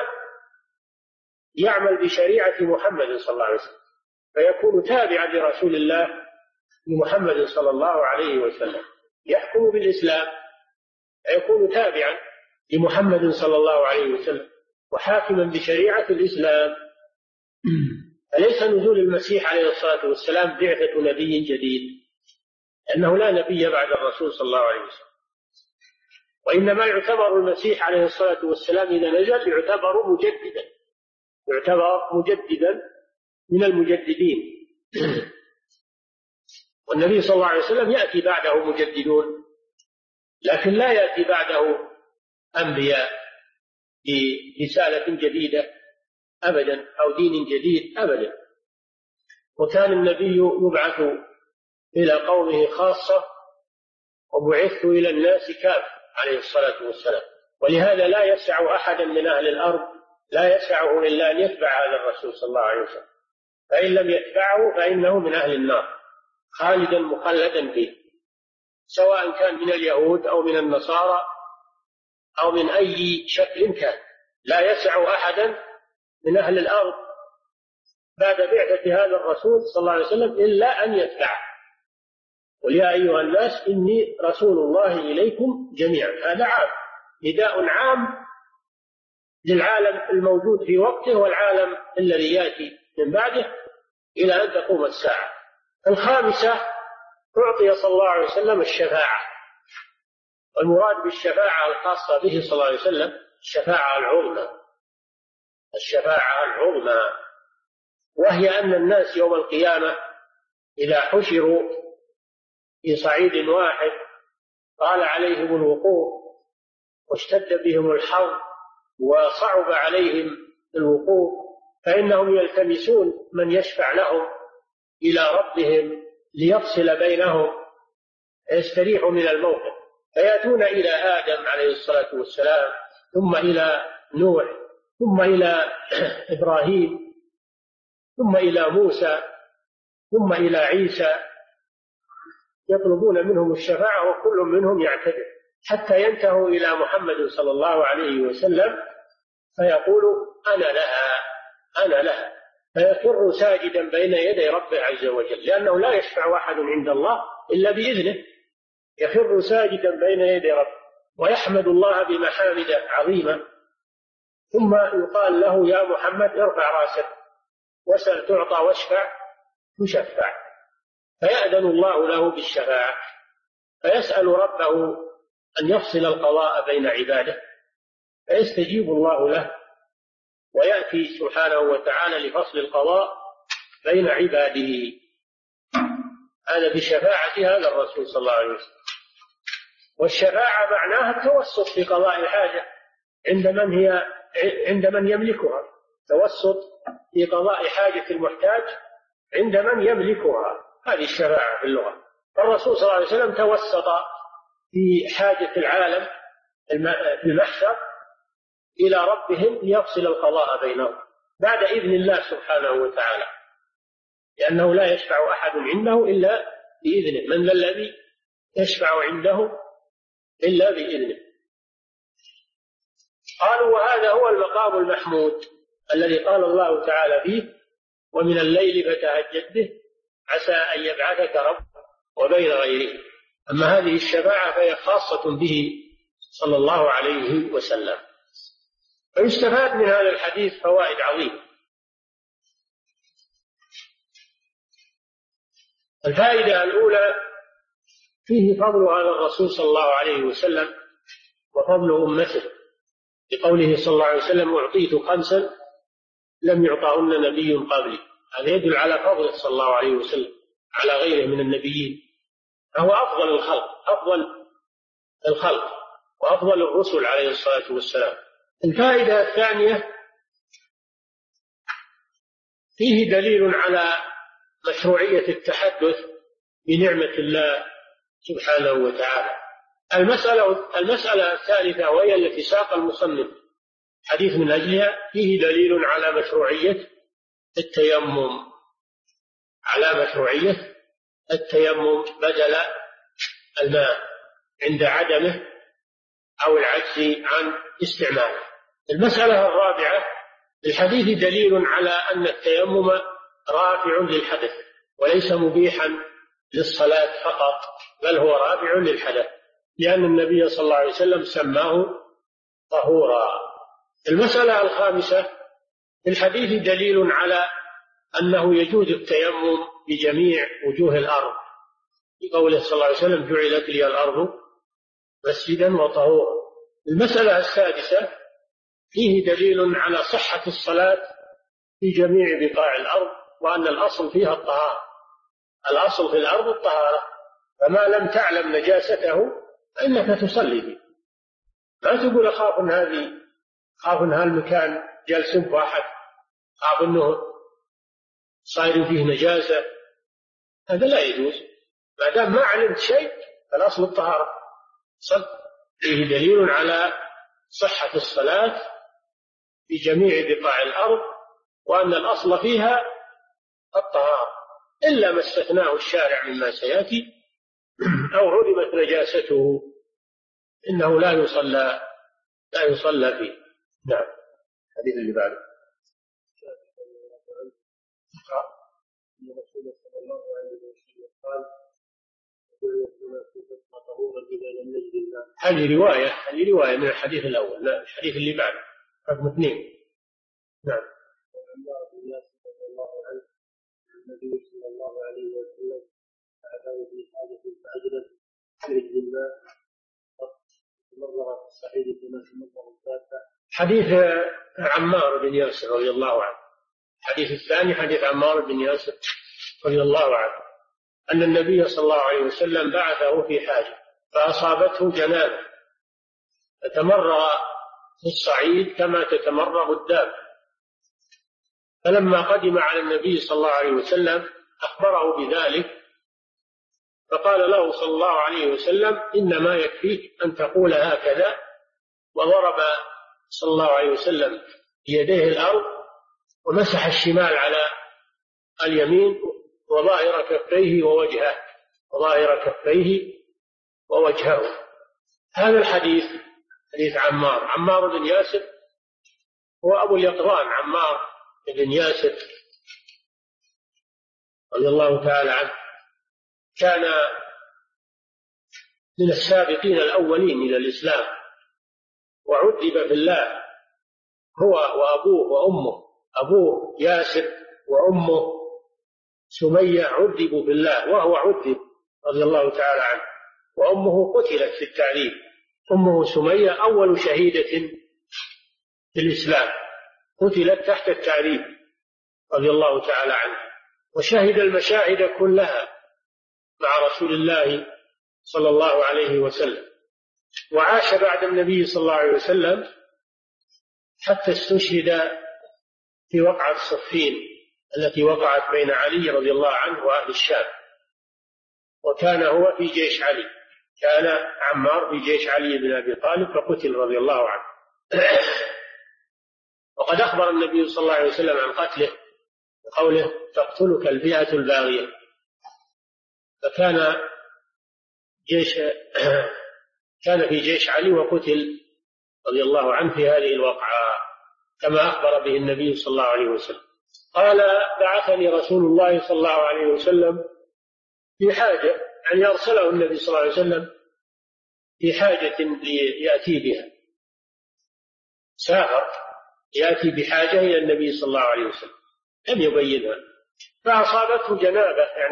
يعمل بشريعة محمد صلى الله عليه وسلم، فيكون تابعا لرسول الله محمد صلى الله عليه وسلم، يحكم بالإسلام، يكون تابعا لمحمد صلى الله عليه وسلم وحاكما بشريعة الإسلام. أليس نزول المسيح عليه الصلاة والسلام بعثة نبي جديد، لأنه لا نبي بعد الرسول صلى الله عليه وسلم، وإنما يعتبر المسيح عليه الصلاة والسلام إذا نزل يعتبر مجددا من المجددين. والنبي صلى الله عليه وسلم يأتي بعده مجددون، لكن لا يأتي بعده أنبياء برسالة جديدة أبدا أو دين جديد أبدا. وكان النبي يبعث إلى قومه خاصة، وبعثت إلى الناس كافة عليه الصلاة والسلام. ولهذا لا يسع أحدا من أهل الأرض، لا يسعه إلا أن يتبع هذا الرسول صلى الله عليه وسلم، فإن لم يتبعه فإنه من أهل النار خالدا مخلدا فيه، سواء كان من اليهود أو من النصارى أو من أي شكل كان. لا يسع أحدا من أهل الأرض بعد بعثة هذا الرسول صلى الله عليه وسلم إلا أن يتبعه. قل يا أيها الناس إني رسول الله إليكم جميعا. هذا عام، نداء عام للعالم الموجود في وقته والعالم الذي يأتي من بعده إلى أن تقوم الساعة. الخامسة، أعطي صلى الله عليه وسلم الشفاعة، والمراد بالشفاعة الخاصة به صلى الله عليه وسلم الشفاعة العظمى، وهي أن الناس يوم القيامة إذا حشروا في صعيد واحد طال عليهم الوقوف واشتد بهم الحر وصعب عليهم الوقوف، فإنهم يلتمسون من يشفع لهم إلى ربهم ليفصل بينهم يستريحوا من الموقف، فيأتون إلى آدم عليه الصلاة والسلام، ثم إلى نوح، ثم إلى إبراهيم، ثم إلى موسى، ثم إلى عيسى، يطلبون منهم الشفاعة وكل منهم يعتذر، حتى ينتهوا إلى محمد صلى الله عليه وسلم فيقول أنا لها، فيخر ساجدا بين يدي ربه عز وجل، لأنه لا يشفع أحد عند الله إلا بإذنه، يخر ساجدا بين يدي ربه ويحمد الله بمحامد عظيمة، ثم يقال له يا محمد ارفع راسك واسأل تعطى واشفع تشفع، فيأذن الله له بالشفاعة، فيسأل ربه أن يفصل القضاء بين عباده، فيستجيب الله له ويأتي سبحانه وتعالى لفصل القضاء بين عباده. هذا بشفاعة هذا الرسول صلى الله عليه وسلم. والشفاعة معناها التوسط في قضاء الحاجة عند من يملكها، توسط في قضاء حاجة المحتاج عند من يملكها، هذه الشفاعة في اللغة. فالرسول صلى الله عليه وسلم توسط في حاجة العالم في المحشر إلى ربهم ليفصل القضاء بينهم بعد إذن الله سبحانه وتعالى، لأنه لا يشفع أحد عنده إلا بإذنه. من ذا الذي يشفع عنده إلا بإذنه؟ قالوا وهذا هو المقام المحمود الذي قال الله تعالى فيه ومن الليل فتهجد به عسى أن يبعثك رب وبين غيره. أما هذه الشفاعة فهي خاصة به صلى الله عليه وسلم. ويستفاد من هذا الحديث فوائد عظيمة. الفائدة الأولى فيه فضل هذا الرسول صلى الله عليه وسلم وفضل أمته، لقوله صلى الله عليه وسلم أعطيت 5 لم يعطهن نبي قبلي. هذا يدل على فضله صلى الله عليه وسلم على غيره من النبيين، فهو أفضل الخلق وأفضل الرسل عليه الصلاة والسلام. الفائدة الثانية فيه دليل على مشروعية التحدث بنعمة الله سبحانه وتعالى. المسألة الثالثة وهي التي ساق المصنف حديث من أجلها فيه دليل على مشروعية التيمم بدل الماء عند عدمه أو العجز عن استعماله. المسألة الرابعة الحديث دليل على أن التيمم رافع للحدث وليس مبيحا للصلاة فقط، بل هو رافع للحدث، لأن النبي صلى الله عليه وسلم سماه طهورا. المسألة الخامسة الحديث دليل على أنه يجوز التيمم بجميع وجوه الأرض، بقوله صلى الله عليه وسلم جعلت لي الأرض مسجدا وطهورا. المسألة السادسة فيه دليل على صحة الصلاة في جميع بقاع الأرض، وأن الأصل فيها الطهارة. الأصل في الأرض الطهارة، فما لم تعلم نجاسته فإنك تصلي فيه. لا تقول أخاف أن هالمكان جالس واحد، أخاف أنه صاير فيه نجاسة، هذا لا يجوز. ما دام ما علمت شيء فالأصل الطهارة. فيه دليل على صحة الصلاة في جميع بقاع الأرض، وأن الأصل فيها الطهارة، إلا ما استثناه الشارع مما سيأتي أو علمت نجاسته إنه لا يصلى فيه. نعم. الحديث اللي بعده أن الرسول صلى الله عليه وسلم قال هذه رواية من الحديث الأول، لا الحديث اللي بعده رقم 2. نعم. النبي صلى الله عليه وسلم أعطاه في حاجة فأجلس يرد الماء مرة الصعيد كما تمر الفاتحة. حديث عمار بن ياسر رضي الله عنه. الحديث الثاني حديث عمار بن ياسر رضي الله عنه أن النبي صلى الله عليه وسلم بعثه في حاجة فأصابته جنابة فتمرغ في الصعيد كما تتمرغ الدابة، فلما قدم على النبي صلى الله عليه وسلم أخبره بذلك، فقال له صلى الله عليه وسلم إنما يكفيك أن تقول هكذا، وضرب صلى الله عليه وسلم بيديه الأرض ومسح الشمال على اليمين وظاهر كفيه ووجهه. هذا الحديث حديث عمار بن ياسر هو أبو اليقظان عمار بن ياسر رضي الله تعالى عنه، كان من السابقين الأولين إلى الإسلام، وعذب في الله هو وأبوه وأمه. أبوه ياسر وأمه سمية عذبوا في الله، وهو عذب رضي الله تعالى عنه، وأمه قتلت في التعذيب. أمه سمية أول شهيدة في الإسلام، قتلت تحت التعذيب رضي الله تعالى عنه، وشهد المشاهد كلها مع رسول الله صلى الله عليه وسلم، وعاش بعد النبي صلى الله عليه وسلم حتى استشهد في وقعة صفين التي وقعت بين علي رضي الله عنه وأهل الشام، وكان هو في جيش علي كان عمار في جيش علي بن أبي طالب فقتل رضي الله عنه. وقد أخبر النبي صلى الله عليه وسلم عن قتله بقوله تقتلك الفئة الباغية. فكان كان في جيش علي وقتل رضي الله عنه في هذه الوقعة كما أخبر به النبي صلى الله عليه وسلم. قال بعثني رسول الله صلى الله عليه وسلم في حاجة، يعني أرسله النبي صلى الله عليه وسلم في حاجة ليأتي بها، سافر يأتي بحاجة إلى النبي صلى الله عليه وسلم لم يبينها، فأصابته جنابة يعني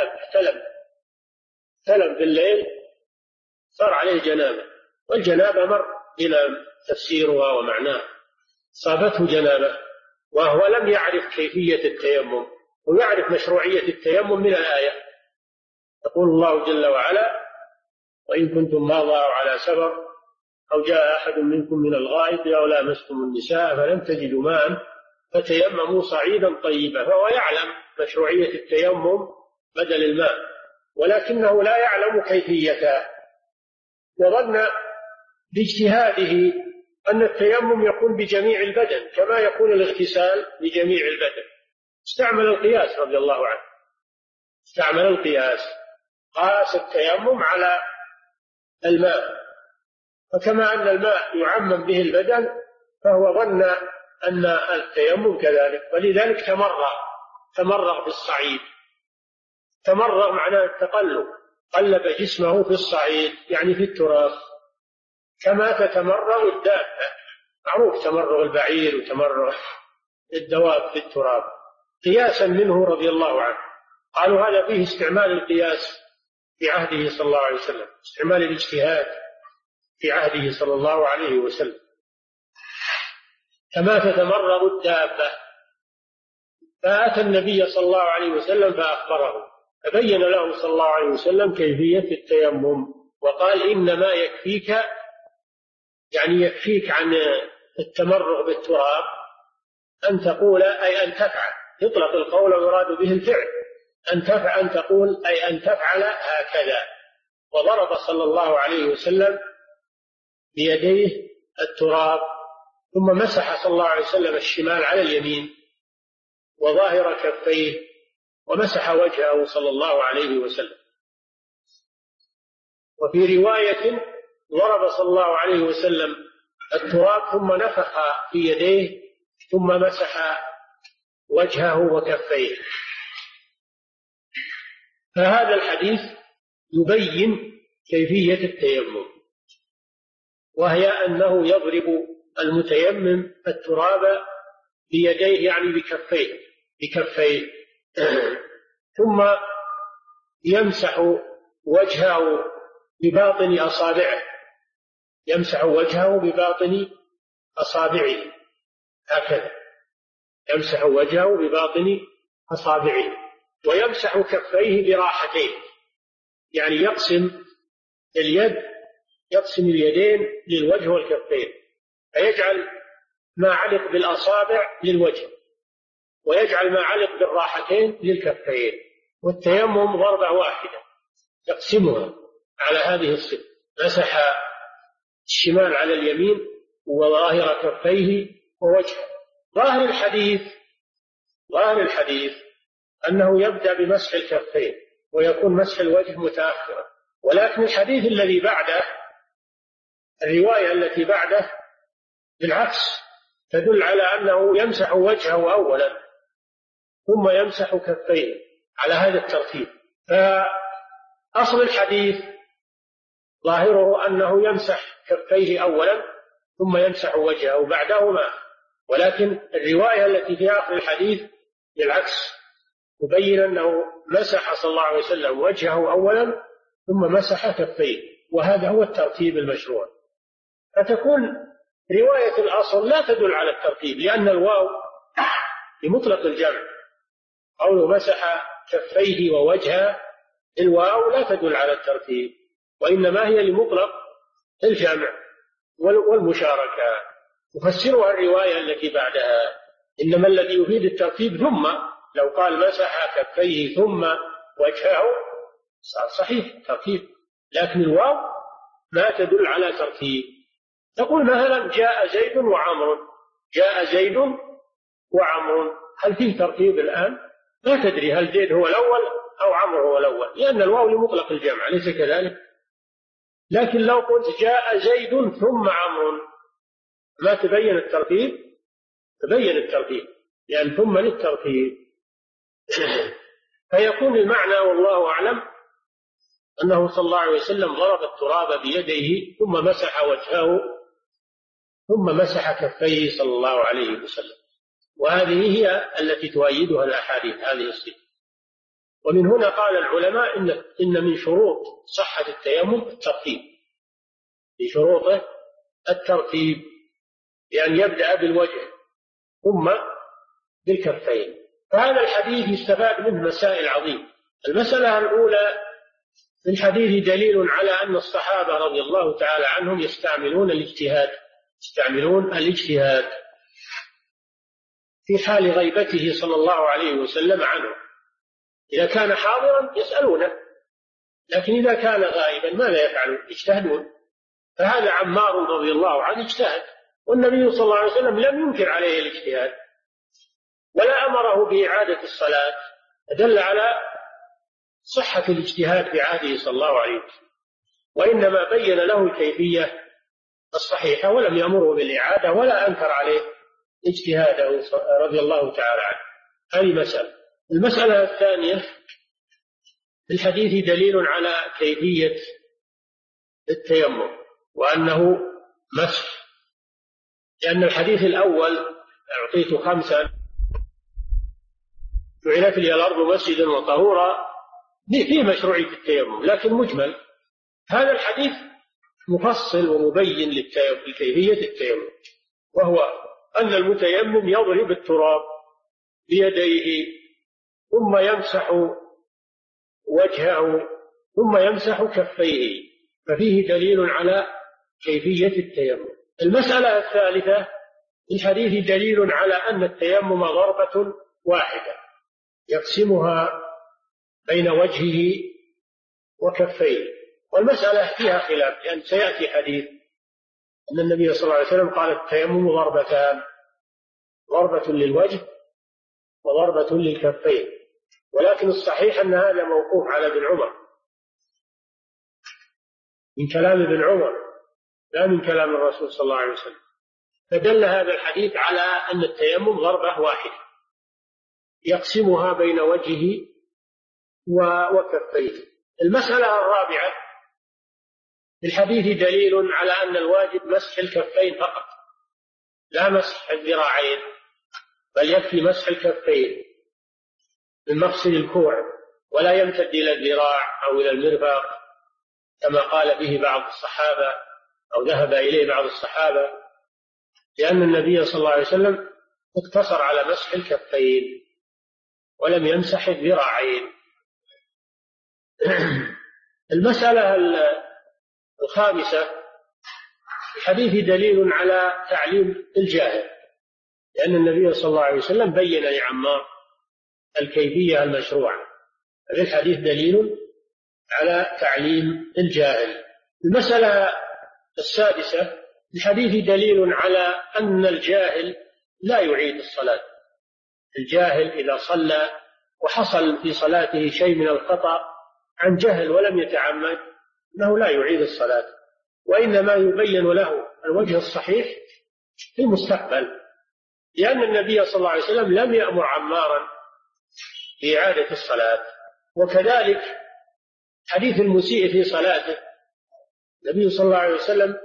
احتلم بالليل صار عليه جنابة، والجنابة مر إلى تفسيرها ومعناها. أصابته جنابة وهو لم يعرف كيفية التيمم، ويعرف مشروعية التيمم من الآية. يقول الله جل وعلا وإن كنتم مرضى أو على سفر أو جاء أحد منكم من الغائط أو لامستم النساء فلم تجدوا ماء فتيمموا صعيدا طيبا. فهو يعلم مشروعية التيمم بدل الماء، ولكنه لا يعلم كيفيته، وظن باجتهاده أن التيمم يكون بجميع البدن كما يكون الاغتسال بجميع البدن. استعمل القياس رضي الله عنه، استعمل القياس، قاس التيمم على الماء، فكما أن الماء يعمم به البدن فهو ظن أن التيمم كذلك، ولذلك تمرغ بالصعيد. تمرغ معناه التقلب، قلب جسمه في الصعيد يعني في التراب كما تتمرغ الدابة، معروف تمرغ البعير وتمرغ الدواب في التراب، قياسا منه رضي الله عنه. قالوا هذا فيه استعمال القياس في عهده صلى الله عليه وسلم، استعمال الاجتهاد في عهده صلى الله عليه وسلم كما تتمرغ الدابة. فأتى النبي صلى الله عليه وسلم فأخبره، فبين له صلى الله عليه وسلم كيفية التيمم، وقال إنما يكفيك، يعني يكفيك عن التمرغ بالتراب أن تقول أي أن تفعل، يطلق القول ويراد به الفعل، أن تقول أي أن تفعل هكذا. وضرب صلى الله عليه وسلم بيديه التراب، ثم مسح صلى الله عليه وسلم الشمال على اليمين وظاهر كفيه، ومسح وجهه صلى الله عليه وسلم. وفي رواية ضرب صلى الله عليه وسلم التراب ثم نفخ في يديه ثم مسح وجهه وكفيه. فهذا الحديث يبين كيفية التيمم، وهي أنه يضرب المتيمم التراب بيديه يعني بكفيه ثم يمسح وجهه بباطن أصابعه، يمسح وجهه بباطن أصابعه هكذا، يمسح وجهه بباطن أصابعه، ويمسح كفيه براحتين، يعني يقسم اليدين للوجه والكفين، فيجعل ما علق بالأصابع للوجه ويجعل ما علق بالراحتين للكفين، والتيمم ضربة واحدة يقسمها على هذه الصفة. مسح الشمال على اليمين وظاهر كفيه ووجهه. ظاهر الحديث أنه يبدأ بمسح الكفين ويكون مسح الوجه متأخرا، ولكن الحديث الذي بعده، الرواية التي بعده بالعكس تدل على أنه يمسح وجهه أولا ثم يمسح كفيه على هذا الترتيب. فأصل الحديث ظاهره أنه يمسح كفيه أولا ثم يمسح وجهه بعدهما، ولكن الرواية التي في آخر الحديث بالعكس تبين أنه مسح صلى الله عليه وسلم وجهه أولا ثم مسح كفيه، وهذا هو الترتيب المشروع. فتكون رواية الأصل لا تدل على الترتيب، لأن الواو لمطلق الجمع، قوله مسح كفيه ووجهه، الواو لا تدل على الترتيب، وإنما هي لمطلق الجمع والمشاركة. تفسرها الرواية التي بعدها، إنما الذي يفيد الترتيب ثم، لو قال مسح كفيه ثم وجهه صار صحيح ترتيب، لكن الواو ما تدل على ترتيب. تقول مثلا جاء زيد وعمر، جاء زيد وعمر، هل فيه ترتيب الآن؟ لا تدري هل زيد هو الأول أو عمر هو الأول، لأن الواو لمطلق الجمع، ليس كذلك؟ لكن لو قلت جاء زيد ثم عمر ما تبين الترتيب؟ تبين الترتيب، لأن ثم للترتيب. فيكون المعنى والله أعلم أنه صلى الله عليه وسلم ضرب التراب بيديه ثم مسح وجهه ثم مسح كفيه صلى الله عليه وسلم، وهذه هي التي تؤيدها الأحاديث هذه الصفة. ومن هنا قال العلماء إن من شروط صحة التيمم الترتيب، في شروطه الترتيب، بأن يبدأ بالوجه ثم بالكفين. فهذا الحديث يستفاد منه مسائل عظيمة. المسألة الأولى في الحديث دليل على أن الصحابة رضي الله تعالى عنهم يستعملون الاجتهاد في حال غيبته صلى الله عليه وسلم عنه. إذا كان حاضرا يسألونه، لكن إذا كان غائبا ماذا يفعلون؟ يجتهدون. فهذا عمار رضي الله عنه اجتهد، والنبي صلى الله عليه وسلم لم ينكر عليه الاجتهاد ولا أمره بإعادة الصلاة، دل على صحة الاجتهاد في عهده صلى الله عليه وسلم، وإنما بين له الكيفية الصحيحة ولم يأمره بالإعادة ولا أنكر عليه اجتهاده رضي الله تعالى عنه. هذه مسألة. المسألة الثانية في الحديث دليل على كيفية التيمم وأنه مسح، لأن الحديث الأول أعطيت 5 جعلت لي الأرض مسجدا وطهورا فيه مشروعية التيمم، لكن مجمل. هذا الحديث مفصل ومبين لكيفية التيمم، وهو أن المتيمم يضرب التراب بيديه ثم يمسح وجهه ثم يمسح كفيه، ففيه دليل على كيفية التيمم. المسألة الثالثة في الحديث دليل على أن التيمم ضربة واحدة يقسمها بين وجهه وكفيه، والمسألة فيها خلاف، لأن سيأتي حديث أن النبي صلى الله عليه وسلم قال التيمم ضربتان، ضربة للوجه وضربة للكفين، ولكن الصحيح أن هذا موقوف على ابن عمر، من كلام ابن عمر لا من كلام الرسول صلى الله عليه وسلم، فدل هذا الحديث على أن التيمم ضربة واحدة يقسمها بين وجهه وكفيه. المسألة الرابعة في الحديث دليل على أن الواجب مسح الكفين فقط، لا مسح الذراعين، بل يكفي مسح الكفين من مفصل الكوع، ولا يمتد إلى الذراع أو إلى المرفق كما قال به بعض الصحابة أو ذهب إليه بعض الصحابة، لأن النبي صلى الله عليه وسلم اقتصر على مسح الكفين ولم يمسح الذراعين. المسألة الخامسة في الحديث دليل على تعليم الجاهل، لأن النبي صلى الله عليه وسلم بين لعمار الكيفية المشروعة، في الحديث دليل على تعليم الجاهل. المسألة السادسة في الحديث دليل على أن الجاهل لا يعيد الصلاة. الجاهل إذا صلى وحصل في صلاته شيء من الخطأ عن جهل ولم يتعمد أنه لا يعيد الصلاة، وإنما يبين له الوجه الصحيح في المستقبل، لأن النبي صلى الله عليه وسلم لم يأمر عمارا بإعادة الصلاة. وكذلك حديث المسيء في صلاته، النبي صلى الله عليه وسلم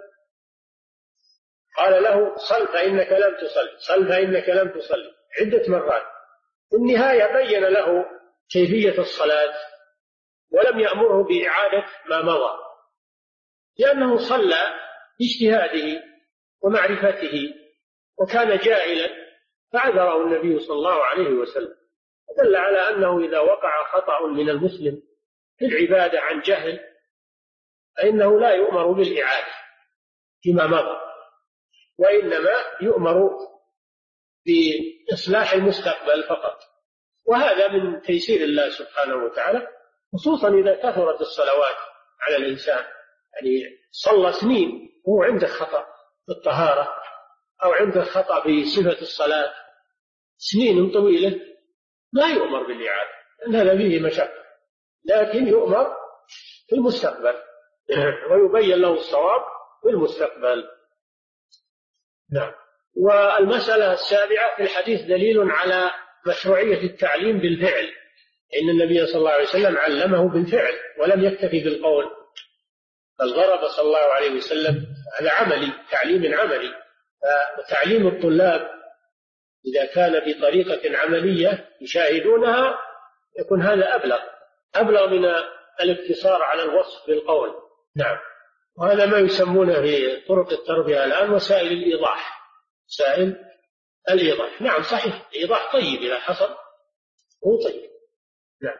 قال له صل فإنك لم تصل، صل فإنك لم تصل عدة مرات، في النهاية بين له كيفية الصلاة ولم يأمره بإعادة ما مضى، لأنه صلى باجتهاده ومعرفته وكان جاهلا فعذره النبي صلى الله عليه وسلم، دل على أنه إذا وقع خطأ من المسلم في العبادة عن جهل فإنه لا يؤمر بالإعادة فيما مضى، وإنما يؤمر بإصلاح المستقبل فقط. وهذا من تيسير الله سبحانه وتعالى، خصوصا إذا كثرت الصلوات على الإنسان، يعني صلى سنين هو عنده خطأ في الطهارة أو عنده خطأ في صفة الصلاة سنين طويلة، ما يؤمر بالإعادة لأن هذا فيه مشقة، لكن يؤمر في المستقبل ويبين له الصواب في المستقبل. نعم. والمسألة السابعة في الحديث دليل على مشروعية التعليم بالفعل، إن النبي صلى الله عليه وسلم علمه بالفعل ولم يكتفي بالقول، بل ضرب صلى الله عليه وسلم على عملي، تعليم عملي. فتعليم الطلاب إذا كان بطريقة عملية يشاهدونها يكون هذا أبلغ من الاقتصار على الوصف بالقول. نعم. وهذا ما يسمونه في طرق التربية الآن وسائل الإيضاح، وسائل الإيضاح. نعم صحيح، الإيضاح طيب إذا حصل، هو طيب. نعم.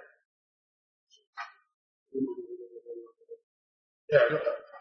نعم.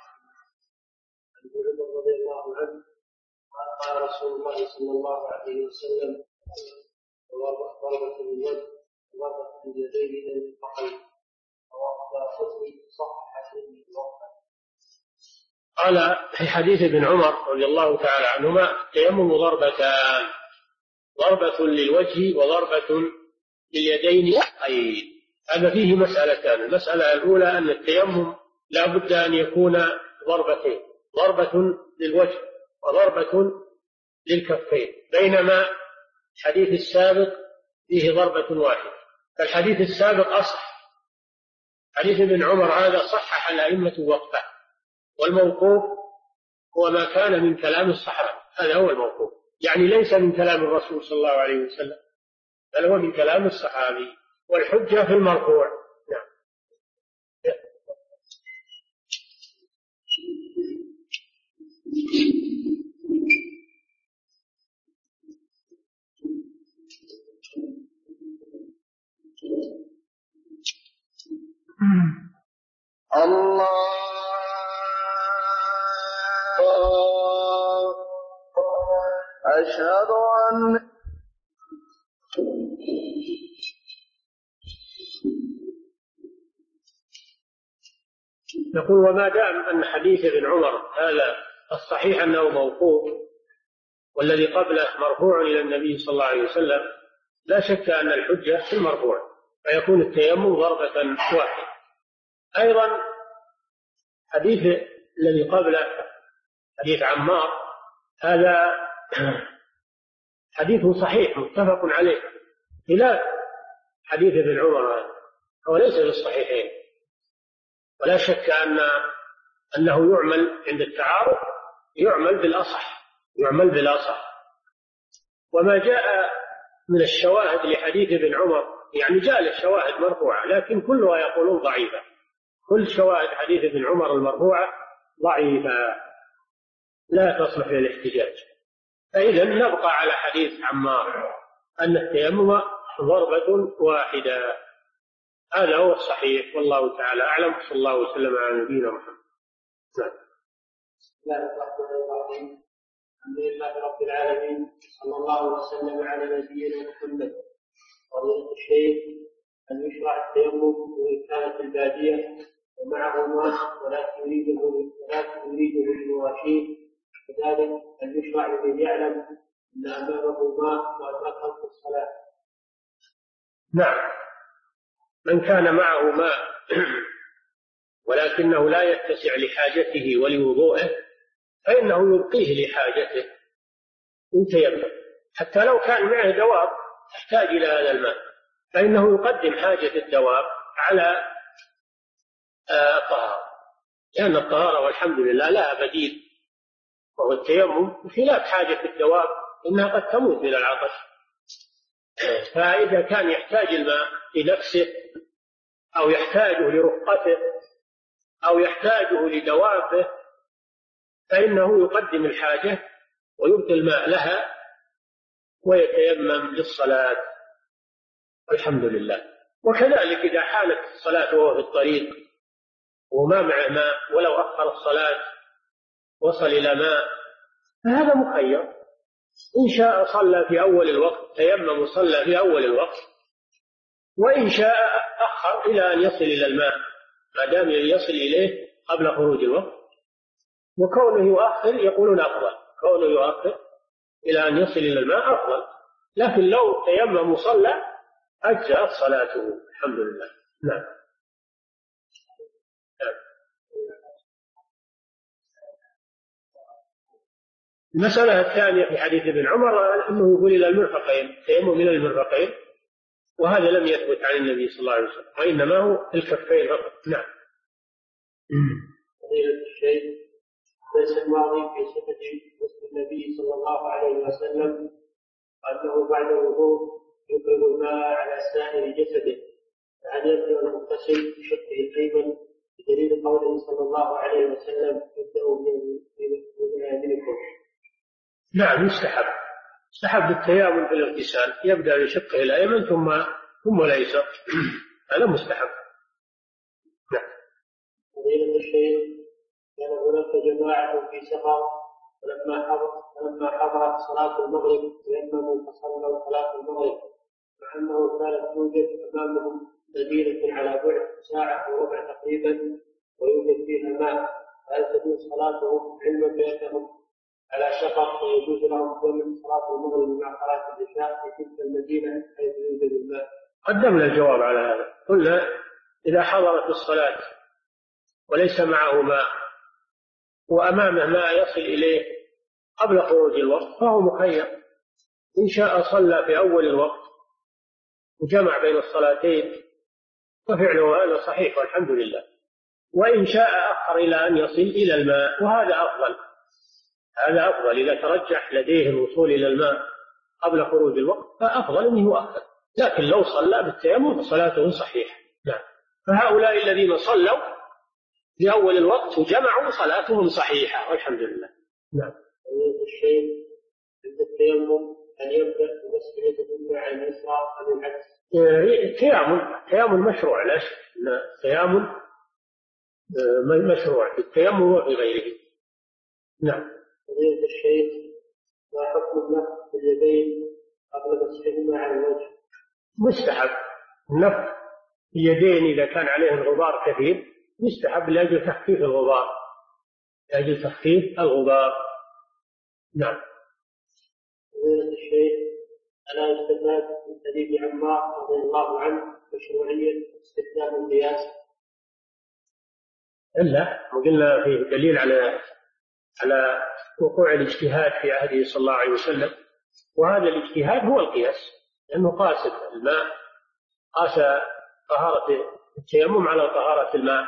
رضي الله عنه قال رسول الله صلى الله عليه وسلم: ضربة باليد وضربة باليدين إلى المرفقين، وأخذ صح حسين الوقت. قال في حديث ابن عمر رضي الله تعالى عنهما: التيمم ضربتان، ضربة للوجه وضربة لليدين. أي هذا فيه مسألتان. المسألة الأولى أن التيمم لا بد أن يكون ضربتين، ضربة للوجه وضربة للكفين، بينما الحديث السابق فيه ضربة واحدة. فالحديث السابق أصح، حديث ابن عمر هذا صحح الأئمة وقفه، والموقوف هو ما كان من كلام الصحابة، هذا هو الموقوف، يعني ليس من كلام الرسول صلى الله عليه وسلم بل هو من كلام الصحابي، والحجة في المرفوع. نعم. الله أشهد أن نقول وما دام أن حديث ابن عمر هذا الصحيح أنه موقوف والذي قبله مرفوع إلى النبي صلى الله عليه وسلم، لا شك أن الحجة في المرفوع، فيكون التيمم ضربة واحدة. أيضا حديث الذي قبله حديث عمار هذا حديث صحيح متفق عليه، خلاف حديث ابن عمر هذا، هو ليس في الصحيحين، ولا شك أنه يعمل عند التعارض، يعمل بالأصح. وما جاء من الشواهد لحديث ابن عمر يعني جاء للشواهد مرفوعة، لكن كلها يقولون ضعيفة، كل شواهد حديث ابن عمر المرفوعة ضعيفة لا تصلح للاحتجاج. فإذا نبقى على حديث عمار أن التيمم ضربة واحدة، هذا هو الصحيح والله تعالى أعلم. صلى الله وسلم على نبينا محمد. بسم الله الرحمن الرحيم. الحمد لله رب العالمين، صلى الله وسلم على نبينا محمد. فضيلة الشيخ، أن يشرع التيمم وإن كانت البادية ومعه ماء ولكن يريده للمواشيه، كذلك أن يشرع لمن يعلم أن أمامه ماء وأدركه في الصلاة. نعم، من كان معه ماء ولكنه لا يتسع لحاجته ولوضوءه فإنه يبقيه لحاجته ويتيمم، حتى لو كان معه دواب تحتاج إلى هذا الماء فإنه يقدم حاجة الدواب على الطهارة، لأن الطهارة والحمد لله لها بديل وهو التيمم، بخلاف حاجة الدواب إنها قد تموت من العطش. فإذا كان يحتاج الماء لنفسه أو يحتاجه لرفقته أو يحتاجه لدوابه فإنه يقدم الحاجة ويبقي الماء لها ويتيمم للصلاة والحمد لله. وكذلك إذا حالت الصلاة وهو في الطريق وما معه ماء ولو أخر الصلاة وصل إلى ماء فهذا مخير، إن شاء صلى في أول الوقت تيمم وصلى في أول الوقت، وإن شاء أخر إلى أن يصل إلى الماء ما دام يصل إليه قبل خروج الوقت. وكونه يؤخر يقولون أفضل، كونه يؤخر إلى أن يصل إلى الماء أفضل، لكن لو تيمم وصلى أجزأت صلاته الحمد لله. نعم. المسألة الثانية في حديث ابن عمر أنه يقول إلى المرفقين، تيمم إلى المرفقين، وهذا لم يثبت عن النبي صلى الله عليه وسلم، وإنما هو الكفين فقط. نعم. فضيلة الشيخ، ليس الماضي في صفة غسل النبي صلى الله عليه وسلم أنه بعد الوضوء يفرغ الماء على سائر جسده، فهل يبدأ المغتسل بشقه الأيمن بدليل قوله صلى الله عليه وسلم ابدأوا بأيمانكم؟ نعم، يستحب التيامن في الاغتسال، يبدأ بشقه الأيمن ثم الأيسر، هذا مستحب. نعم. فضيلة الشيخ، كان هناك جماعة في سفر فلما حضرت صلاة المغرب تيمموا فصلوا صلاة المغرب، مع أنه كانت توجد أمامهم مدينة على بعد ساعة وربع تقريبا ويوجد فيها ماء، هل تجوز صلاتهم علما بأنهم على سفر ويجوز لهم جمع صلاة المغرب مع صلاة العشاء في تلك المدينة حيث يوجد الماء؟ قدمنا الجواب على هذا، قلنا إذا حضرت الصلاة وليس معه ماء وأمامه ماء يصل إليه قبل خروج الوقت فهو مخير، إن شاء صلى في أول الوقت وجمع بين الصلاتين وفعله هذا صحيح والحمد لله، وإن شاء أخر إلى أن يصل إلى الماء، وهذا أفضل. هذا أفضل إذا ترجح لديه الوصول إلى الماء قبل خروج الوقت فأفضل أنه يؤخر، لكن لو صلى بالتيمم فصلاته صحيحة. نعم. فهؤلاء الذين صلوا في أول الوقت وجمعوا صلاتهم صحيحة والحمد لله. نعم. الشيخ، عند التيمم أن يبدأ بغسل يده مع اليسرى أم العكس؟ التيمم مشروع، لا شك أن التيمم مشروع في التيمم وفي غيره. نعم. فضيلة الشيخ، ما حكم النفخ باليدين قبل مسحهما على الوجه؟ مستحب النفخ اليدين إذا كان عليه الغبار كثير، يستحب لأجل تخفيف الغبار. نعم. فضيلة الشيخ، ألا يستفاد من حديث عمار رضي الله عنه مشروعية استخدام القياس؟ إلا وقلنا فيه دليل على وقوع الاجتهاد في عهده صلى الله عليه وسلم، وهذا الاجتهاد هو القياس، لأنه قاس الماء، قاس طهارة التيمم على طهارة الماء.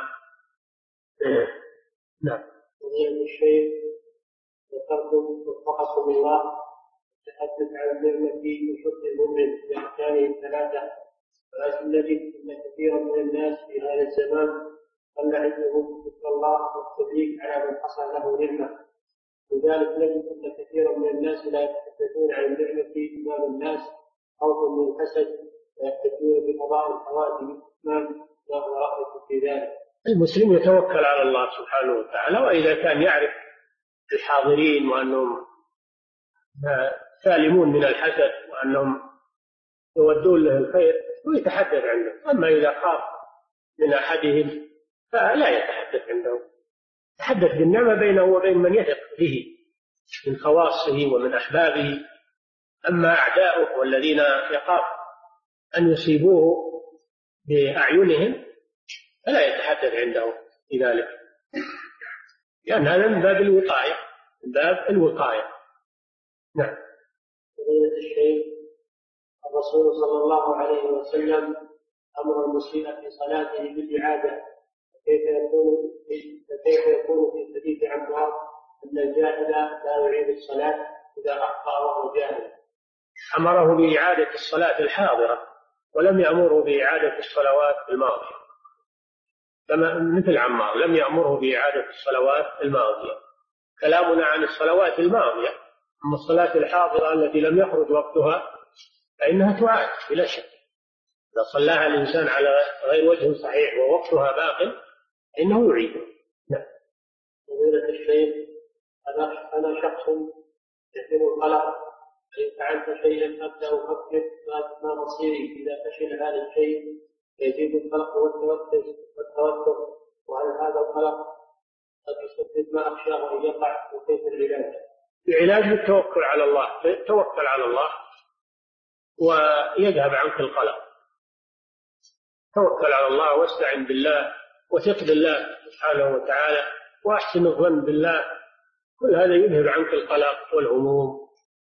نعم. فضيلة الشيخ، ذكرتم وفقكم الله تحدث عن النعمة وحسن المؤمن بأركانه الثلاثة، ولكن نجد أن كثيرا من الناس في هذا الزمان قل عندهم ذكر الله والتبريك على من حصل له نعمة، لذلك نجد أن كثيرا من الناس لا يتحدثون عن النعمة أمام الناس خوفا من الحسد، ويحتجون بقضاء الحوادث الإسلام، وهو رأيكم في ذلك؟ المسلم يتوكل على الله سبحانه وتعالى، وإذا كان يعرف الحاضرين وأنهم سالمون من الحسد وأنهم يودون له الخير ويتحدث عنه، أما إذا خاف من أحدهم فلا يتحدث عنده، يتحدث بالنعمة بينه وبين من يثق به من خواصه ومن أحبابه. أما أعداؤه والذين يخاف أن يصيبوه بأعينهم فلا يتحدث عنده في ذلك، لأن هذا من باب الوقاية. نعم. فضيلة الشيخ، الرسول صلى الله عليه وسلم أمر المسيء في صلاته بالإعادة، فكيف يكون في حديث عمار أن الجاهل لا يعيد الصلاة إذا أخطأ وهو جاهل؟ أمره بإعادة الصلاة الحاضرة ولم يأمره بإعادة الصلوات الماضية، مثل عمار لم يأمره بإعادة الصلوات الماضية. كلامنا عن الصلوات الماضية، أما الصلاة الحاضرة التي لم يخرج وقتها فإنها تعاد بلا شك، إذا صلاها الإنسان على غير وجه صحيح ووقتها باق إنه يعيده. نعم. فضيلة الشيخ، أنا شخص يحمل القلق، فإن فعلت شيئا أبدأ أفكر ما مصيري إذا فشل هذا الشيء، يزيد القلق والتوتر، وهل هذا القلق قد يسبب ما أخشاه أن يقع، وكيف العلاج؟ العلاج بالتوكل على الله، توكل على الله ويذهب عنك القلق. توكل على الله واستعن بالله وثق بالله سبحانه وتعالى وأحسن الظن بالله، كل هذا يذهب عنك القلق والهموم.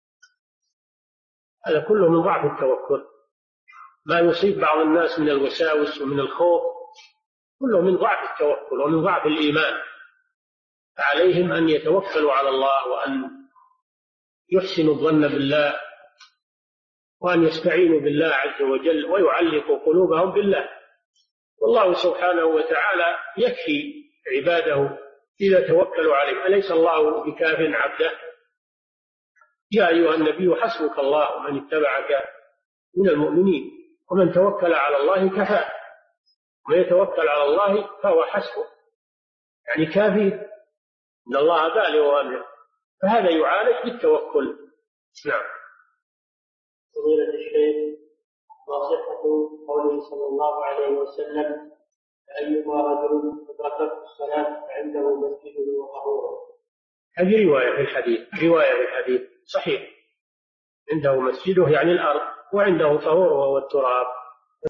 هذا كله من ضعف التوكل. ما يصيب بعض الناس من الوساوس ومن الخوف كله من ضعف التوكل ومن ضعف الإيمان. فعليهم أن يتوكلوا على الله، وأن يحسنوا الظن بالله، وأن يستعينوا بالله عز وجل، ويعلقوا قلوبهم بالله. والله سبحانه وتعالى يكفي عباده إذا توكلوا عليه. أليس الله بكاف عبده؟ يا أيها النبي حسبك الله ومن اتبعك من المؤمنين، ومن توكل على الله كفاه، ومن يتوكل على الله فهو حسبه، يعني كافيه، إن الله بالغ أمره. فهذا يعالج بالتوكل. نعم. فضيلة الشيخ، ما صحة قوله صلى الله عليه وسلم: أيما رجل أدركته الصلاة عنده مسجده وطهوره؟ هذه رواية في الحديث صحيح. عنده مسجده يعني الأرض، وعنده طهوره وهو التراب.